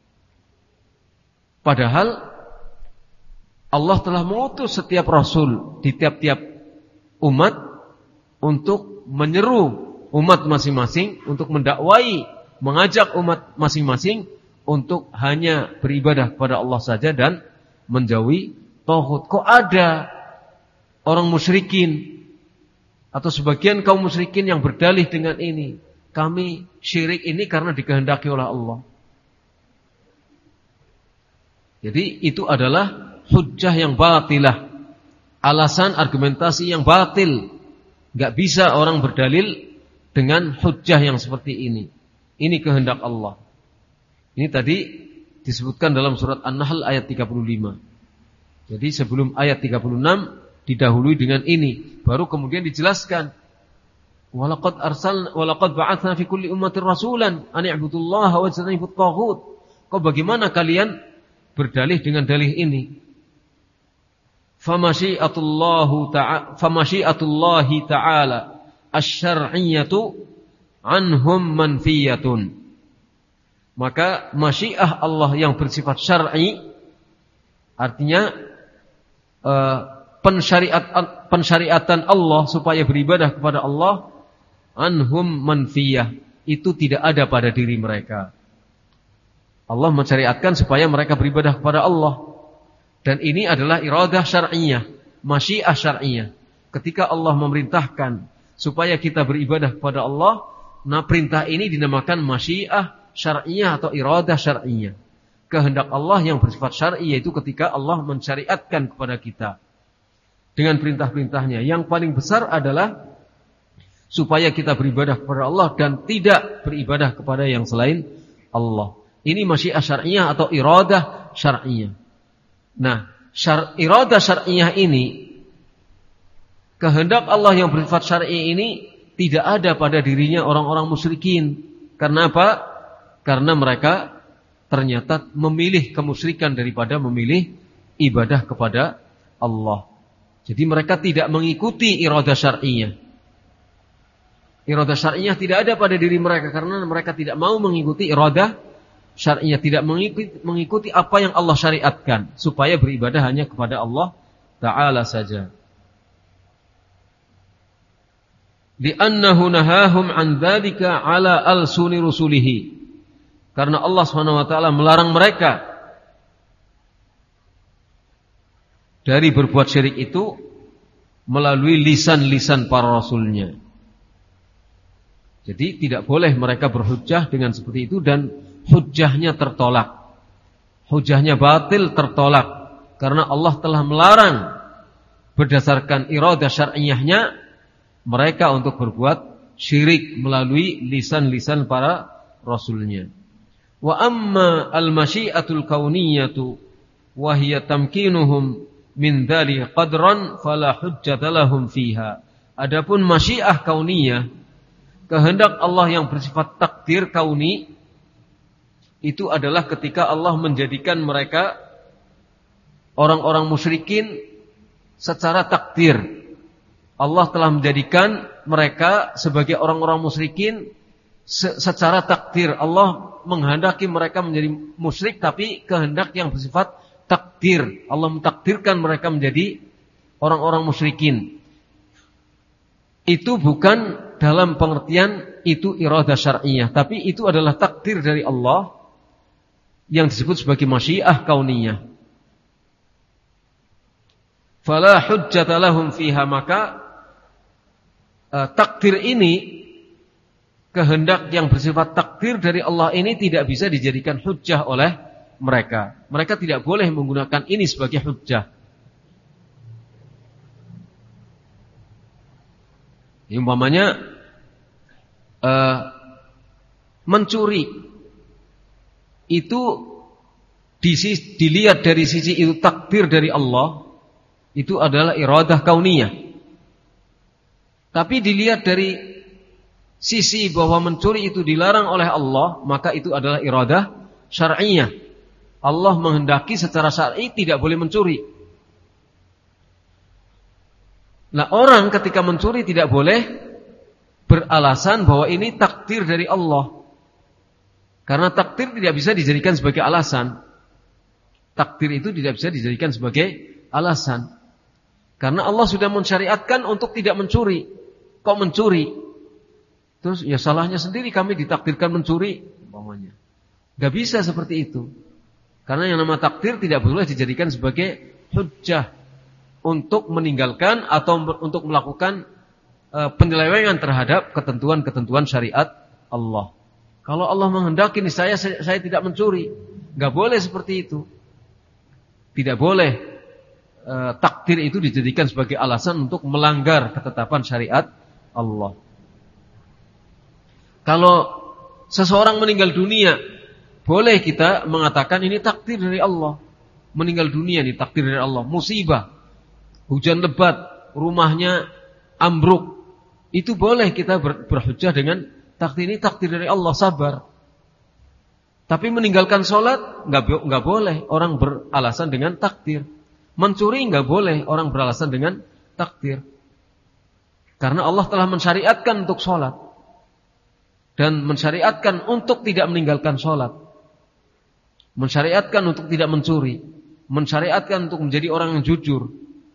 Speaker 1: Padahal Allah telah mengutus setiap rasul di tiap-tiap umat untuk menyeru umat masing-masing, untuk mendakwai, mengajak umat masing-masing untuk hanya beribadah kepada Allah saja dan menjauhi tauhid. Kok ada orang musyrikin atau sebagian kaum musyrikin yang berdalih dengan ini? Kami syirik ini karena dikehendaki oleh Allah. Jadi itu adalah hujjah yang batilah, alasan argumentasi yang batil. Gak bisa orang berdalil dengan hujjah yang seperti ini. Ini kehendak Allah. Ini tadi disebutkan dalam surat An-Nahl ayat tiga puluh lima. Jadi sebelum ayat tiga puluh enam didahului dengan ini, baru kemudian dijelaskan, walaqad arsalna walaqad ba'atsna fi kulli ummatin rasulan an i'budullaha wajtanibut taghut. Kok bagaimana kalian berdalih dengan dalih ini? Famasyiatullahu ta'ala famasyiatullahi ta'ala asy-syar'iyyatu anhum manfiyatun. Maka masyiah Allah yang bersifat syar'i artinya uh, pensyariat pensyariatan Allah supaya beribadah kepada Allah, anhum manfiyah, itu tidak ada pada diri mereka. Allah mensyariatkan supaya mereka beribadah kepada Allah. Dan ini adalah iradah syar'iyah, masyiah syar'iyah. Ketika Allah memerintahkan supaya kita beribadah kepada Allah, nah perintah ini dinamakan masyiah syar'iyah atau iradah syar'iyah. Kehendak Allah yang bersifat syar'i, yaitu ketika Allah mensyariatkan kepada kita dengan perintah-perintahnya. Yang paling besar adalah supaya kita beribadah kepada Allah dan tidak beribadah kepada yang selain Allah. Ini masyiah syar'iyah atau iradah syar'iyah. Nah, syar, iradah syar'iyah ini, kehendak Allah yang bersifat syar'i ini tidak ada pada dirinya orang-orang musyrikin. Karena apa? Karena mereka ternyata memilih kemusyrikan daripada memilih ibadah kepada Allah. Jadi mereka tidak mengikuti iradah syar'iyah. Iradah syar'iyah tidak ada pada diri mereka karena mereka tidak mau mengikuti iradah syar'iyah, tidak mengikuti, mengikuti apa yang Allah syariatkan supaya beribadah hanya kepada Allah Ta'ala saja. Li'annahu nahahum an dzalika ala alsuni rusulihi. Karena Allah Subhanahu wa taala melarang mereka dari berbuat syirik itu melalui lisan-lisan para rasulnya. Jadi tidak boleh mereka berhujjah dengan seperti itu dan hujjahnya tertolak. Hujjahnya batil, tertolak karena Allah telah melarang berdasarkan iradah syar'iyahnya mereka untuk berbuat syirik melalui lisan-lisan para rasulnya. Wa amma al-masyiatul kauniyatu wa hiya tamkinuhum min dzali qadran fala hujjata lahum fiha. Adapun masyiah kauniyah, kehendak Allah yang bersifat takdir kauni, itu adalah ketika Allah menjadikan mereka orang-orang musyrikin secara takdir. Allah telah menjadikan mereka sebagai orang-orang musyrikin secara takdir. Allah menghendaki mereka menjadi musyrik, tapi kehendak yang bersifat takdir. Allah mentakdirkan mereka menjadi orang-orang musyrikin. Itu bukan dalam pengertian itu iradah syar'iyah, tapi itu adalah takdir dari Allah yang disebut sebagai masyiah kauniyah. Fala hujjata lahum fiha, maka uh, takdir ini, kehendak yang bersifat takdir dari Allah ini tidak bisa dijadikan hujjah oleh mereka. Mereka tidak boleh menggunakan ini sebagai hujjah. Umpamanya uh, mencuri itu Disi, dilihat dari sisi itu takdir dari Allah, itu adalah iradah kauniyah. Tapi dilihat dari sisi bahwa mencuri itu dilarang oleh Allah, maka itu adalah iradah syar'iyah. Allah menghendaki secara syar'i tidak boleh mencuri. Nah, orang ketika mencuri tidak boleh beralasan bahwa ini takdir dari Allah. Karena takdir tidak bisa dijadikan sebagai alasan. Takdir itu tidak bisa dijadikan sebagai alasan. Karena Allah sudah mensyariatkan untuk tidak mencuri. Kok mencuri? Terus ya salahnya sendiri kami ditakdirkan mencuri, umpamanya. Gak bisa seperti itu. Karena yang nama takdir tidak boleh dijadikan sebagai hujjah untuk meninggalkan atau untuk melakukan uh, penyelewengan terhadap ketentuan-ketentuan syariat Allah. Kalau Allah menghendaki saya, saya saya tidak mencuri, gak boleh seperti itu. Tidak boleh e, takdir itu dijadikan sebagai alasan untuk melanggar ketetapan syariat Allah. Kalau seseorang meninggal dunia, boleh kita mengatakan ini takdir dari Allah. Meninggal dunia ini takdir dari Allah. Musibah, hujan lebat, rumahnya ambruk, itu boleh kita ber, berhujjah dengan takdir ini takdir dari Allah, sabar. Tapi meninggalkan sholat nggak nggak boleh orang beralasan dengan takdir. Mencuri nggak boleh orang beralasan dengan takdir. Karena Allah telah mensyariatkan untuk sholat dan mensyariatkan untuk tidak meninggalkan sholat, mensyariatkan untuk tidak mencuri, mensyariatkan untuk menjadi orang yang jujur.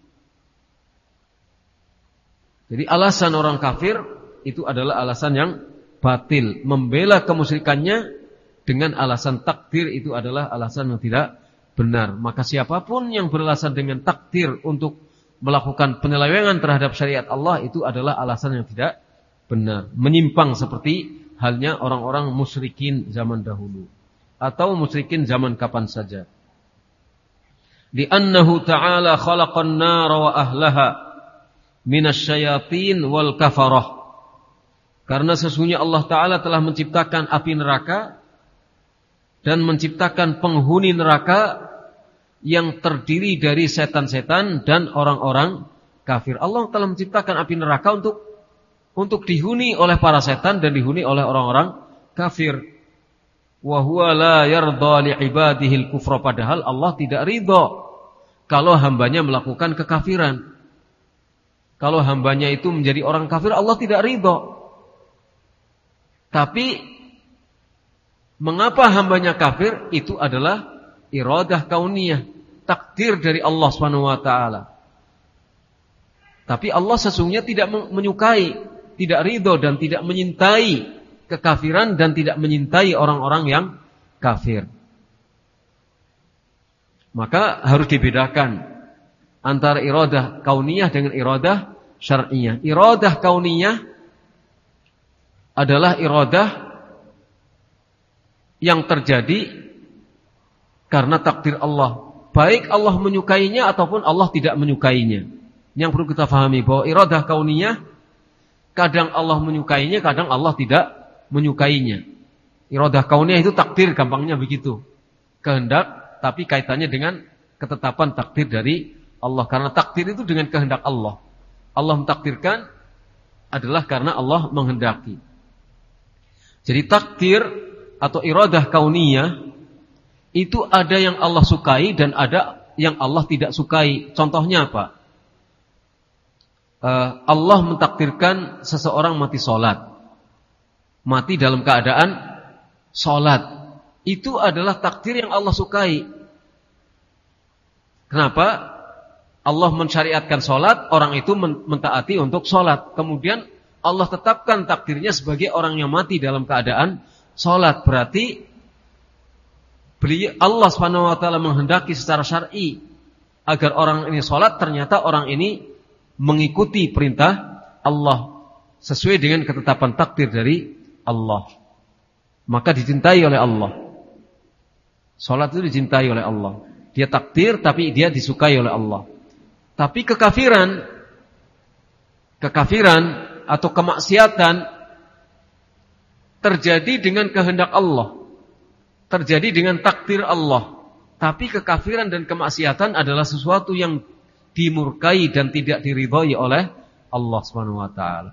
Speaker 1: Jadi alasan orang kafir itu adalah alasan yang batil. Membela kemusyrikannya dengan alasan takdir itu adalah alasan yang tidak benar. Maka siapapun yang beralasan dengan takdir untuk melakukan penyelewengan terhadap syariat Allah, itu adalah alasan yang tidak benar. Menyimpang seperti halnya orang-orang musyrikin zaman dahulu atau musyrikin zaman kapan saja. Di annahu ta'ala khalaqan nar wa ahlaha minasyayatin wal kafarah. Karena sesungguhnya Allah Ta'ala telah menciptakan api neraka dan menciptakan penghuni neraka yang terdiri dari setan-setan dan orang-orang kafir. Allah telah menciptakan api neraka untuk untuk dihuni oleh para setan dan dihuni oleh orang-orang kafir. Wa huwa la yarda li ibadihi al-kufra, padahal Allah tidak ridha kalau hambanya melakukan kekafiran. Kalau hambanya itu menjadi orang kafir, Allah tidak ridha. Tapi mengapa hambanya kafir? Itu adalah iradah kauniyah, takdir dari Allah Subhanahu wa taala. Tapi Allah sesungguhnya tidak menyukai, tidak ridho dan tidak menyintai kekafiran dan tidak menyintai orang-orang yang kafir. Maka harus dibedakan antara iradah kauniyah dengan iradah syar'iyah. Iradah kauniyah adalah iradah yang terjadi karena takdir Allah, baik Allah menyukainya ataupun Allah tidak menyukainya. Yang perlu kita pahami bahwa iradah kauniyah kadang Allah menyukainya, kadang Allah tidak menyukainya. Iradah kauniyah itu takdir, gampangnya begitu. Kehendak, tapi kaitannya dengan ketetapan takdir dari Allah. Karena takdir itu dengan kehendak Allah. Allah mentakdirkan adalah karena Allah menghendaki. Jadi takdir atau iradah kauniyah itu ada yang Allah sukai dan ada yang Allah tidak sukai. Contohnya apa? Uh, Allah mentakdirkan seseorang mati sholat, mati dalam keadaan sholat. Itu adalah takdir yang Allah sukai. Kenapa? Allah mensyariatkan sholat, orang itu mentaati untuk sholat. Kemudian Allah tetapkan takdirnya sebagai orang yang mati dalam keadaan sholat. Berarti beliau, Allah subhanahu wa taala menghendaki secara syar'i agar orang ini sholat, ternyata orang ini mengikuti perintah Allah sesuai dengan ketetapan takdir dari Allah, maka dicintai oleh Allah. Salat itu dicintai oleh Allah. Dia takdir tapi dia disukai oleh Allah. Tapi kekafiran, kekafiran atau kemaksiatan terjadi dengan kehendak Allah, terjadi dengan takdir Allah. Tapi kekafiran dan kemaksiatan adalah sesuatu yang dimurkai dan tidak diridhai oleh Allah Subhanahu wa taala.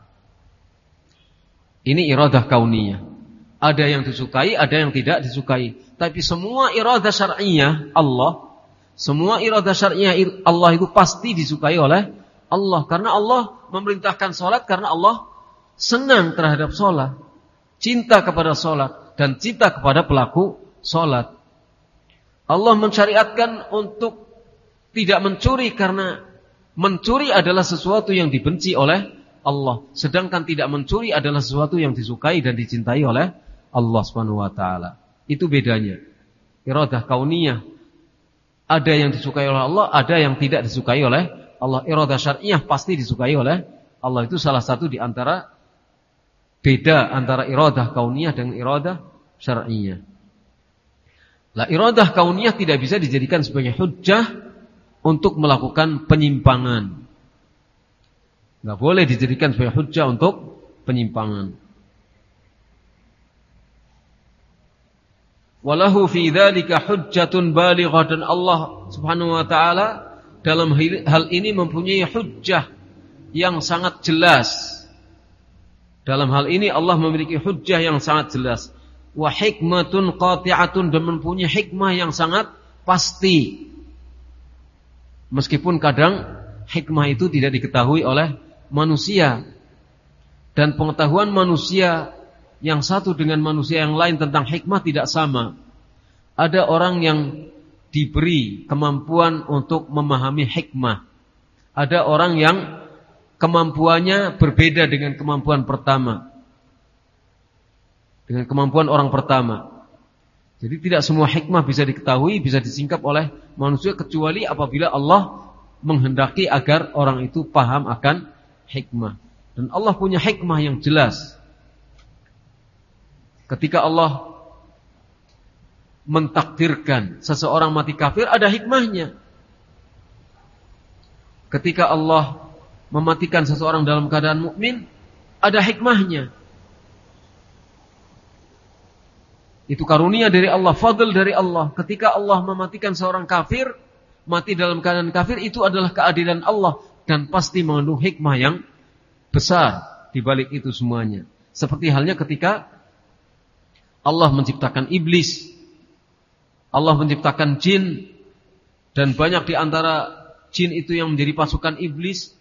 Speaker 1: Ini iradah kauniyah. Ada yang disukai, ada yang tidak disukai. Tapi semua iradah syar'iyah Allah, semua iradah syar'iyah Allah itu pasti disukai oleh Allah. Karena Allah memerintahkan salat karena Allah senang terhadap salat, cinta kepada salat dan cinta kepada pelaku salat. Allah mensyariatkan untuk tidak mencuri karena mencuri adalah sesuatu yang dibenci oleh Allah, sedangkan tidak mencuri adalah sesuatu yang disukai dan dicintai oleh Allah Subhanahu wa taala. Itu bedanya. Iradah kauniyah ada yang disukai oleh Allah, ada yang tidak disukai oleh Allah. Iradah syar'iyah pasti disukai oleh Allah. Itu salah satu di antara beda antara iradah kauniyah dengan iradah syar'iyah. Lah iradah kauniyah tidak bisa dijadikan sebagai hujjah untuk melakukan penyimpangan. Enggak boleh dijadikan sebagai hujjah untuk penyimpangan. Walahu fi dzalika hujjatun balighah, dan Allah Subhanahu wa taala dalam hal ini mempunyai hujjah yang sangat jelas. Dalam hal ini Allah memiliki hujjah yang sangat jelas. Wa hikmatun qati'atun, dan mempunyai hikmah yang sangat pasti. Meskipun kadang hikmah itu tidak diketahui oleh manusia, dan pengetahuan manusia yang satu dengan manusia yang lain tentang hikmah tidak sama. Ada orang yang diberi kemampuan untuk memahami hikmah. Ada orang yang kemampuannya berbeda dengan kemampuan pertama, dengan kemampuan orang pertama. Jadi tidak semua hikmah bisa diketahui, bisa disingkap oleh manusia, kecuali apabila Allah menghendaki agar orang itu paham akan hikmah. Dan Allah punya hikmah yang jelas. Ketika Allah mentakdirkan seseorang mati kafir, ada hikmahnya. Ketika Allah mematikan seseorang dalam keadaan mukmin, ada hikmahnya. Itu karunia dari Allah, fadl dari Allah. Ketika Allah mematikan seorang kafir, mati dalam keadaan kafir, itu adalah keadilan Allah dan pasti mengandung hikmah yang besar di balik itu semuanya. Seperti halnya ketika Allah menciptakan iblis, Allah menciptakan jin, dan banyak di antara jin itu yang menjadi pasukan iblis,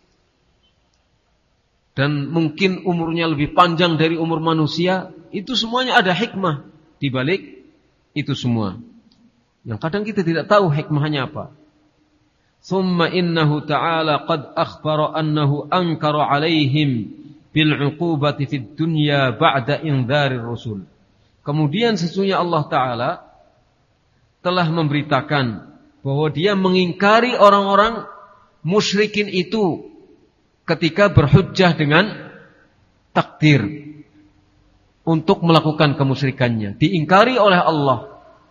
Speaker 1: dan mungkin umurnya lebih panjang dari umur manusia. Itu semuanya ada hikmah di balik itu semua, yang kadang kita tidak tahu hikmahnya apa. Thumma innahu ta'ala qad akhbara annahu ankara alaihim bil 'uqubati fid dunya ba'da indharir rusul. Kemudian sesungguhnya Allah Ta'ala telah memberitakan bahwa dia mengingkari orang-orang musyrikin itu ketika berhujjah dengan takdir untuk melakukan kemusyrikannya. Diingkari oleh Allah.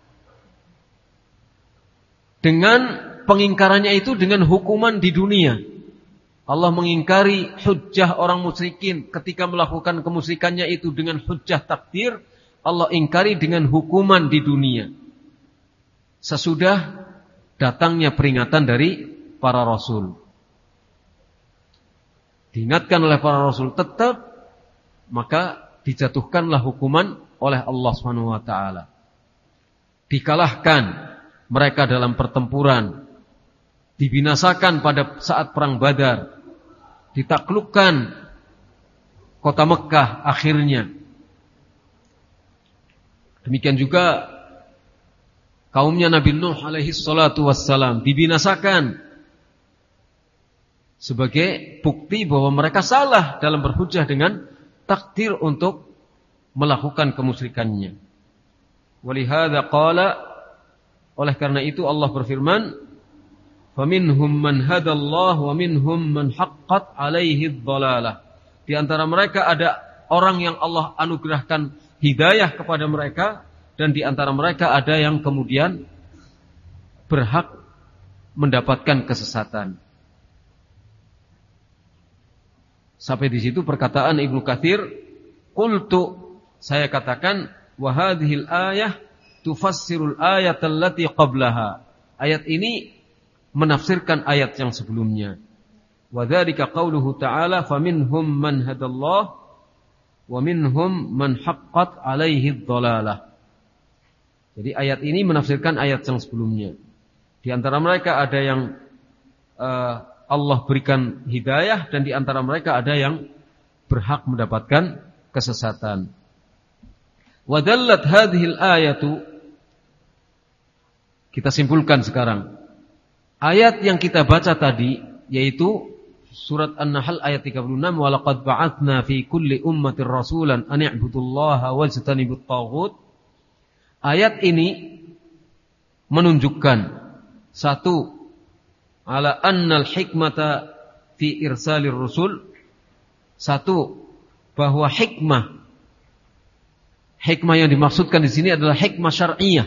Speaker 1: Dengan pengingkarannya itu dengan hukuman di dunia. Allah mengingkari hujjah orang musyrikin ketika melakukan kemusyrikannya itu dengan hujjah takdir. Allah ingkari dengan hukuman di dunia. Sesudah datangnya peringatan dari para rasul. Diingatkan oleh para rasul tetap, maka dijatuhkanlah hukuman oleh Allah Subhanahu wa taala. Dikalahkan mereka dalam pertempuran, dibinasakan pada saat perang Badar, ditaklukkan kota Mekkah akhirnya. Demikian juga kaumnya Nabi Nuh alaihi salatu wassalam dibinasakan sebagai bukti bahwa mereka salah dalam berhujjah dengan takdir untuk melakukan kemusyrikannya. Walihada qala, oleh karena itu Allah berfirman, faminhum man hadallah wa minhum man haqqat alaihi dhalalah. Di antara mereka ada orang yang Allah anugerahkan hidayah kepada mereka, dan di antara mereka ada yang kemudian berhak mendapatkan kesesatan. Sampai di situ perkataan Ibnu Katsir, qultu, saya katakan, wa hadhil ayah tufassirul ayat allati qablaha. Ayat ini menafsirkan ayat yang sebelumnya. Wa dzalika qauluhu ta'ala faminhum man hadallah wa minhum man haqqat 'alaihi dhalalah. Jadi ayat ini menafsirkan ayat yang sebelumnya. Di antara mereka ada yang uh, Allah berikan hidayah, dan di antara mereka ada yang berhak mendapatkan kesesatan. Wa dallat hadhil ayatu, kita simpulkan sekarang. Ayat yang kita baca tadi, yaitu surat An-Nahl ayat tiga puluh enam, wa laqad ba'atsna fi kulli ummatin rasulan an i'budullaha wajtanibut taghut. Ayat ini menunjukkan satu, ala annal hikmata fi irsalir rusul. Satu, bahwa hikmah hikmah yang dimaksudkan di sini adalah hikmah syar'iyah.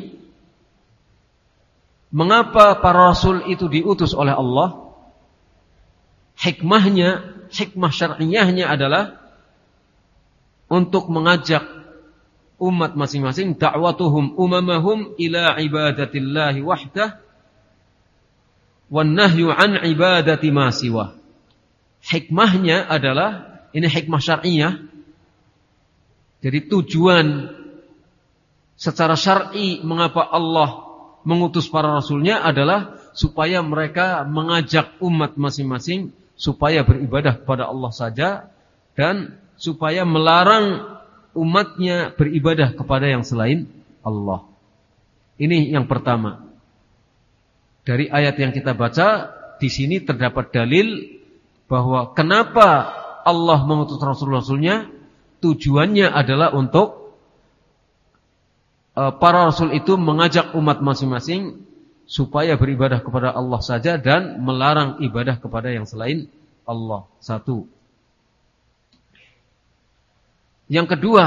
Speaker 1: Mengapa para rasul itu diutus oleh Allah? Hikmahnya, hikmah syar'iyahnya adalah untuk mengajak umat masing-masing, da'watuhum umamahum ila ibadatillahi wahdah wan nahyu an ibadati ma siwa. Hikmahnya adalah, ini hikmah syar'iyah. Jadi tujuan secara syar'i mengapa Allah mengutus para rasulnya adalah supaya mereka mengajak umat masing-masing supaya beribadah kepada Allah saja, dan supaya melarang umatnya beribadah kepada yang selain Allah. Ini yang pertama. Dari ayat yang kita baca, di sini terdapat dalil bahwa kenapa Allah mengutus rasul-rasulnya, tujuannya adalah untuk uh, para rasul itu mengajak umat masing-masing supaya beribadah kepada Allah saja dan melarang ibadah kepada yang selain Allah. Satu. Yang kedua,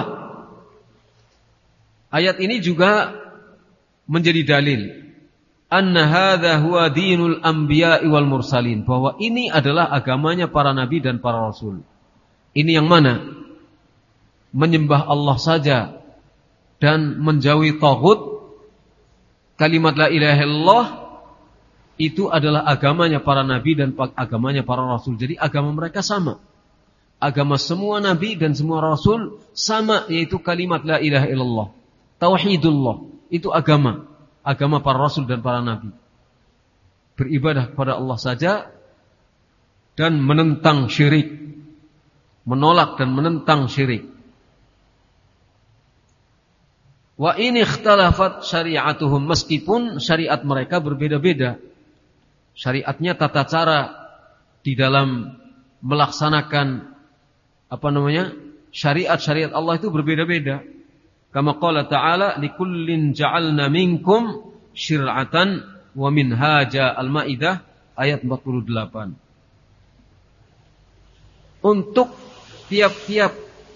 Speaker 1: ayat ini juga menjadi dalil anna hadza huwa dinul anbiya'i wal mursalin, bahwa ini adalah agamanya para nabi dan para rasul. Ini yang mana? Menyembah Allah saja dan menjauhi taghut. Kalimat la ilaha illallah itu adalah agamanya para nabi dan agamanya para rasul. Jadi agama mereka sama. Agama semua nabi dan semua rasul sama, yaitu kalimat la ilaha illallah. Tauhidullah, itu agama. Agama para rasul dan para nabi. Beribadah kepada Allah saja dan menentang syirik. Menolak dan menentang syirik. Wa in ikhtalafat syari'atuhum, meskipun syariat mereka berbeda-beda. Syariatnya, tata cara di dalam melaksanakan apa namanya? Syariat-syariat Allah itu berbeda-beda. Kama qala ta'ala likullin ja'alna minkum syir'atan wa minhaja, Al-Maidah ayat empat puluh delapan. Untuk tiap-tiap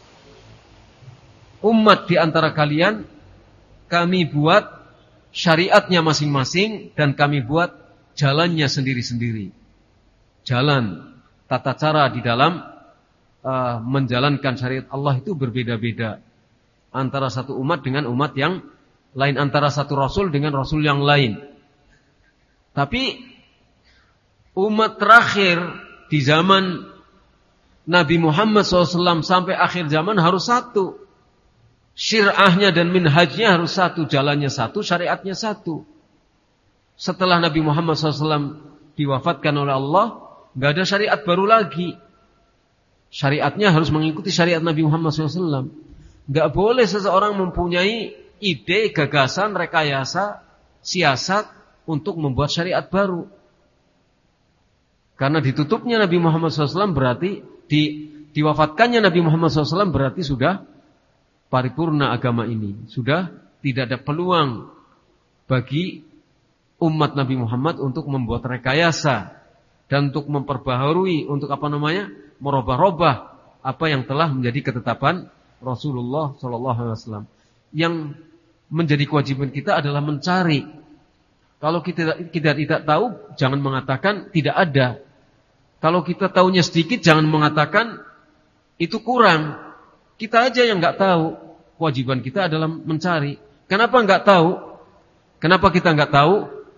Speaker 1: umat di antara kalian kami buat syariatnya masing-masing dan kami buat jalannya sendiri-sendiri. Jalan, tata cara di dalam uh, menjalankan syariat Allah itu berbeda-beda antara satu umat dengan umat yang lain, antara satu rasul dengan rasul yang lain. Tapi umat terakhir di zaman Nabi Muhammad shallallahu alaihi wasallam sampai akhir zaman harus satu. Syir'ahnya dan minhajnya harus satu, jalannya satu, syariatnya satu. Setelah Nabi Muhammad shallallahu alaihi wasallam diwafatkan oleh Allah, gak ada syariat baru lagi. Syariatnya harus mengikuti syariat Nabi Muhammad shallallahu alaihi wasallam. Gak boleh seseorang mempunyai ide, gagasan, rekayasa, siasat untuk membuat syariat baru. Karena ditutupnya Nabi Muhammad shallallahu alaihi wasallam berarti di, diwafatkannya Nabi Muhammad shallallahu alaihi wasallam berarti sudah paripurna agama ini. Sudah tidak ada peluang bagi umat Nabi Muhammad untuk membuat rekayasa dan untuk memperbaharui, untuk apa namanya, merubah-rubah apa yang telah menjadi ketetapan Rasulullah shallallahu alaihi wasallam. Yang menjadi kewajiban kita adalah mencari. Kalau kita, kita tidak tahu, jangan mengatakan tidak ada. Kalau kita tahunya sedikit, jangan mengatakan itu kurang. Kita aja yang nggak tahu. Kewajiban kita adalah mencari. Kenapa nggak tahu? Kenapa kita nggak tahu?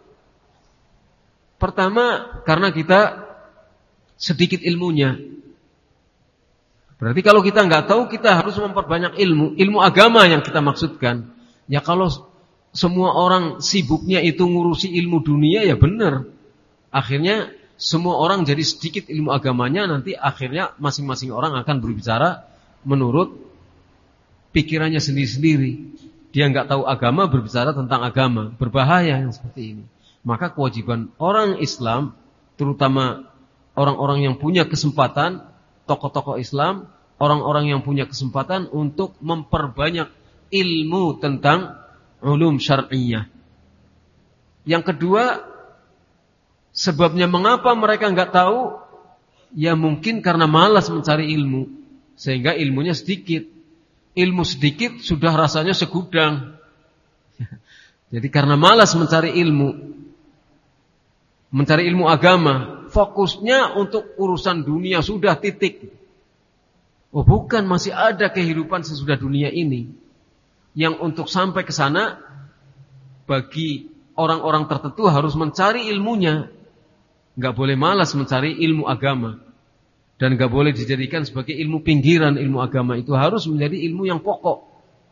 Speaker 1: Pertama, karena kita sedikit ilmunya. Berarti kalau kita nggak tahu, kita harus memperbanyak ilmu. Ilmu agama yang kita maksudkan. Ya kalau semua orang sibuknya itu ngurusi ilmu dunia, ya benar. Akhirnya semua orang jadi sedikit ilmu agamanya, nanti akhirnya masing-masing orang akan berbicara menurut pikirannya sendiri-sendiri. Dia nggak tahu agama, berbicara tentang agama. Berbahaya yang seperti ini. Maka kewajiban orang Islam, terutama orang-orang yang punya kesempatan, tokoh-tokoh Islam, orang-orang yang punya kesempatan untuk memperbanyak ilmu tentang ulum syar'iyyah. Yang kedua, sebabnya mengapa mereka enggak tahu? Ya mungkin karena malas mencari ilmu, sehingga ilmunya sedikit. Ilmu sedikit sudah rasanya segudang. Jadi karena malas mencari ilmu, mencari ilmu agama, fokusnya untuk urusan dunia sudah titik. Oh bukan, masih ada kehidupan sesudah dunia ini. Yang untuk sampai ke sana, bagi orang-orang tertentu harus mencari ilmunya. Gak boleh malas mencari ilmu agama. Dan gak boleh dijadikan sebagai ilmu pinggiran. Ilmu agama itu harus menjadi ilmu yang pokok.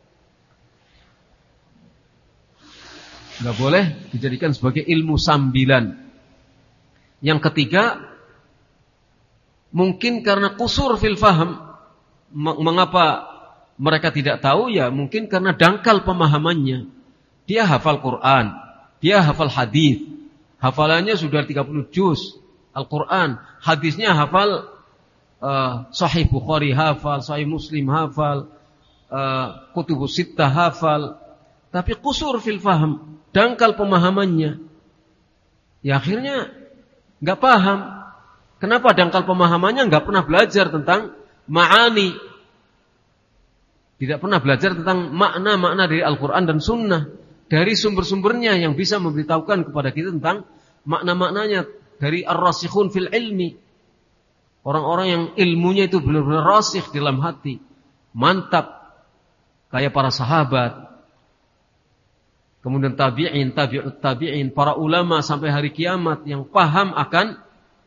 Speaker 1: Gak boleh dijadikan sebagai ilmu sambilan. Yang ketiga, mungkin karena kusur fil faham. Mengapa mereka tidak tahu? Ya mungkin karena dangkal pemahamannya. Dia hafal Quran, dia hafal hadis, hafalannya sudah tiga puluh juz Al-Quran, hadisnya hafal uh, Sahih Bukhari hafal, Sahih Muslim hafal, uh, Kutubus Sittah hafal, tapi kusur fil faham, dangkal pemahamannya. Ya akhirnya nggak paham. Kenapa dangkal pemahamannya? Nggak pernah belajar tentang ma'ani. Tidak pernah belajar tentang makna-makna dari Al-Quran dan Sunnah. Dari sumber-sumbernya yang bisa memberitahukan kepada kita tentang makna-maknanya. Dari ar-rasikhun fil ilmi. Orang-orang yang ilmunya itu benar-benar rasikh dalam hati. Mantap. Kayak para sahabat. Kemudian tabi'in, tabi'ut tabi'in. Para ulama sampai hari kiamat yang paham akan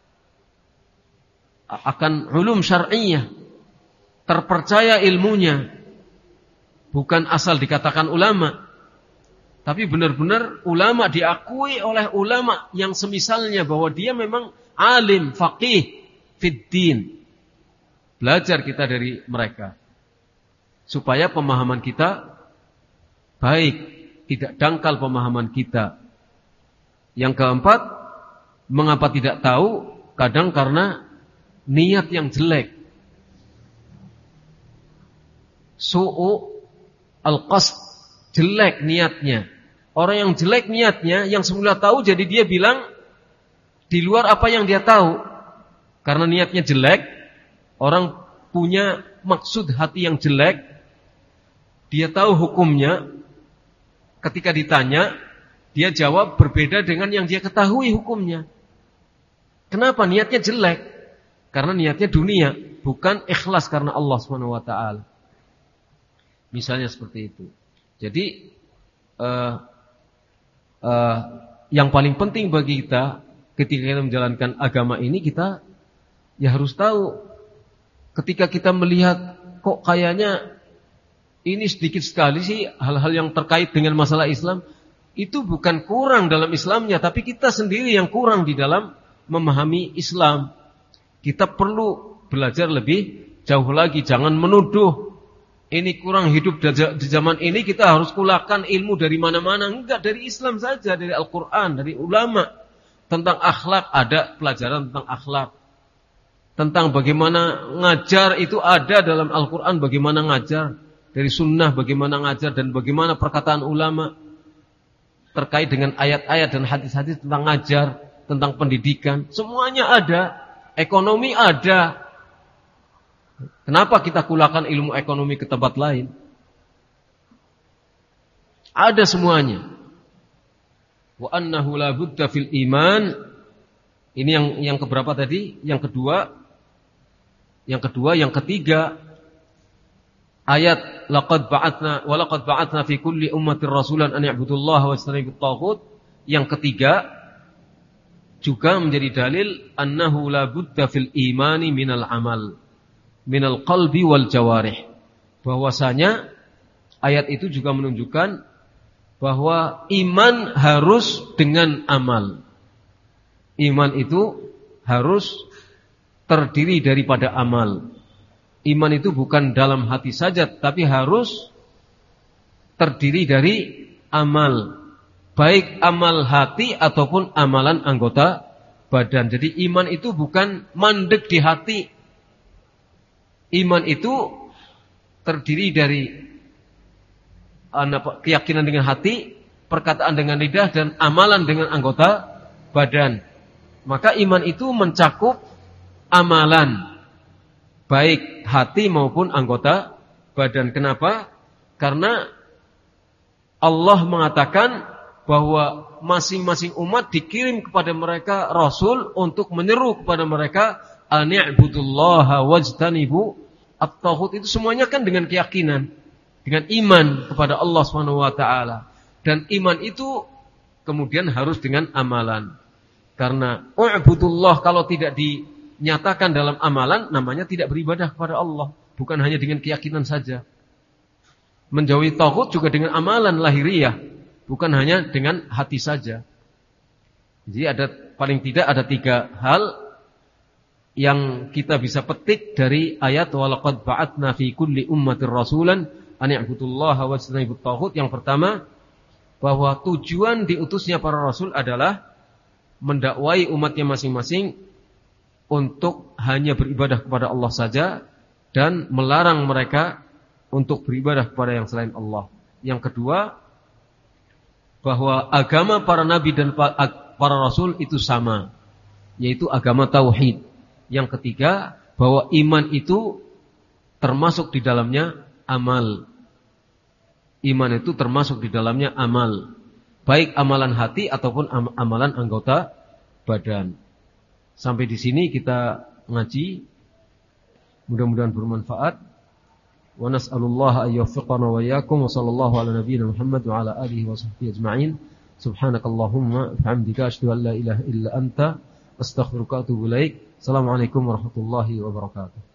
Speaker 1: akan ulum syar'iyyah. Terpercaya ilmunya. Bukan asal dikatakan ulama, tapi benar-benar ulama diakui oleh ulama yang semisalnya bahwa dia memang alim, faqih, fiddin. Belajar kita dari mereka. Supaya pemahaman kita baik, tidak dangkal pemahaman kita. Yang keempat, mengapa tidak tahu? Kadang karena niat yang jelek. Su'u al-qasd, jelek niatnya. Orang yang jelek niatnya, yang semula tahu jadi dia bilang di luar apa yang dia tahu. Karena niatnya jelek, orang punya maksud hati yang jelek, dia tahu hukumnya, ketika ditanya, dia jawab berbeda dengan yang dia ketahui hukumnya. Kenapa? Niatnya jelek. Karena niatnya dunia, bukan ikhlas karena Allah subhanahu wa taala. Misalnya seperti itu. Jadi uh, uh, yang paling penting bagi kita ketika kita menjalankan agama ini, kita ya harus tahu. Ketika kita melihat kok kayaknya ini sedikit sekali sih hal-hal yang terkait dengan masalah Islam, itu bukan kurang dalam Islamnya, tapi kita sendiri yang kurang di dalam memahami Islam. Kita perlu belajar lebih jauh lagi. Jangan menuduh ini kurang hidup di zaman ini, kita harus kulakan ilmu dari mana-mana. Enggak, dari Islam saja, dari Al-Quran, dari ulama. Tentang akhlak, ada pelajaran tentang akhlak. Tentang bagaimana ngajar, itu ada dalam Al-Quran, bagaimana ngajar. Dari sunnah, bagaimana ngajar, dan bagaimana perkataan ulama. Terkait dengan ayat-ayat dan hadis-hadis tentang ngajar, tentang pendidikan. Semuanya ada. Ekonomi ada. Kenapa kita kulakan ilmu ekonomi ke tempat lain? Ada semuanya. Wa annahu la budda fil iman. Ini yang yang keberapa tadi? Yang kedua. Yang kedua, yang ketiga. Ayat laqad ba'atna wa laqad ba'atna fi kulli ummatin rasulan an ya'budullaha wajtanibut taghut. Yang ketiga juga menjadi dalil annahu la budda fil imani minal amal, minal qalbi wal jawarih. Bahwasanya ayat itu juga menunjukkan bahwa iman harus dengan amal. Iman itu harus terdiri daripada amal. Iman itu bukan dalam hati saja, tapi harus terdiri dari amal. Baik amal hati ataupun amalan anggota badan. Jadi iman itu bukan mandek di hati. Iman itu terdiri dari keyakinan dengan hati, perkataan dengan lidah, dan amalan dengan anggota badan. Maka iman itu mencakup amalan, baik hati maupun anggota badan. Kenapa? Karena Allah mengatakan bahwa masing-masing umat dikirim kepada mereka Rasul untuk menyeru kepada mereka ani'budullaha wajtanibu at-taghut. Itu semuanya kan dengan keyakinan, dengan iman kepada Allah subhanahu wa taala. Dan iman itu kemudian harus dengan amalan. Karena u'budullah kalau tidak dinyatakan dalam amalan, namanya tidak beribadah kepada Allah. Bukan hanya dengan keyakinan saja. Menjauhi taghut juga dengan amalan lahiriah, bukan hanya dengan hati saja. Jadi ada paling tidak ada tiga hal yang kita bisa petik dari ayat walaqad ba'atna fi kulli ummatir rasulan an ya'budullaha wajtanibut taghut. Yang pertama, bahwa tujuan diutusnya para rasul adalah mendakwai umatnya masing-masing untuk hanya beribadah kepada Allah saja dan melarang mereka untuk beribadah kepada yang selain Allah. Yang kedua, bahwa agama para nabi dan para rasul itu sama, yaitu agama tauhid. Yang ketiga, bahwa iman itu termasuk di dalamnya amal. Iman itu termasuk di dalamnya amal, baik amalan hati ataupun amalan anggota badan. Sampai di sini kita ngaji. Mudah-mudahan bermanfaat. Wa nas'alullaha an yuwaffiqana wa iyyakum wa sallallahu ala nabiyyina Muhammad wa ala alihi wa sahbihi ajma'in. Subhanakallahumma bihamdika asyhadu an la ilaha illa anta astaghfiruka wa atubu ilaik. Assalamualaikum warahmatullahi wabarakatuh.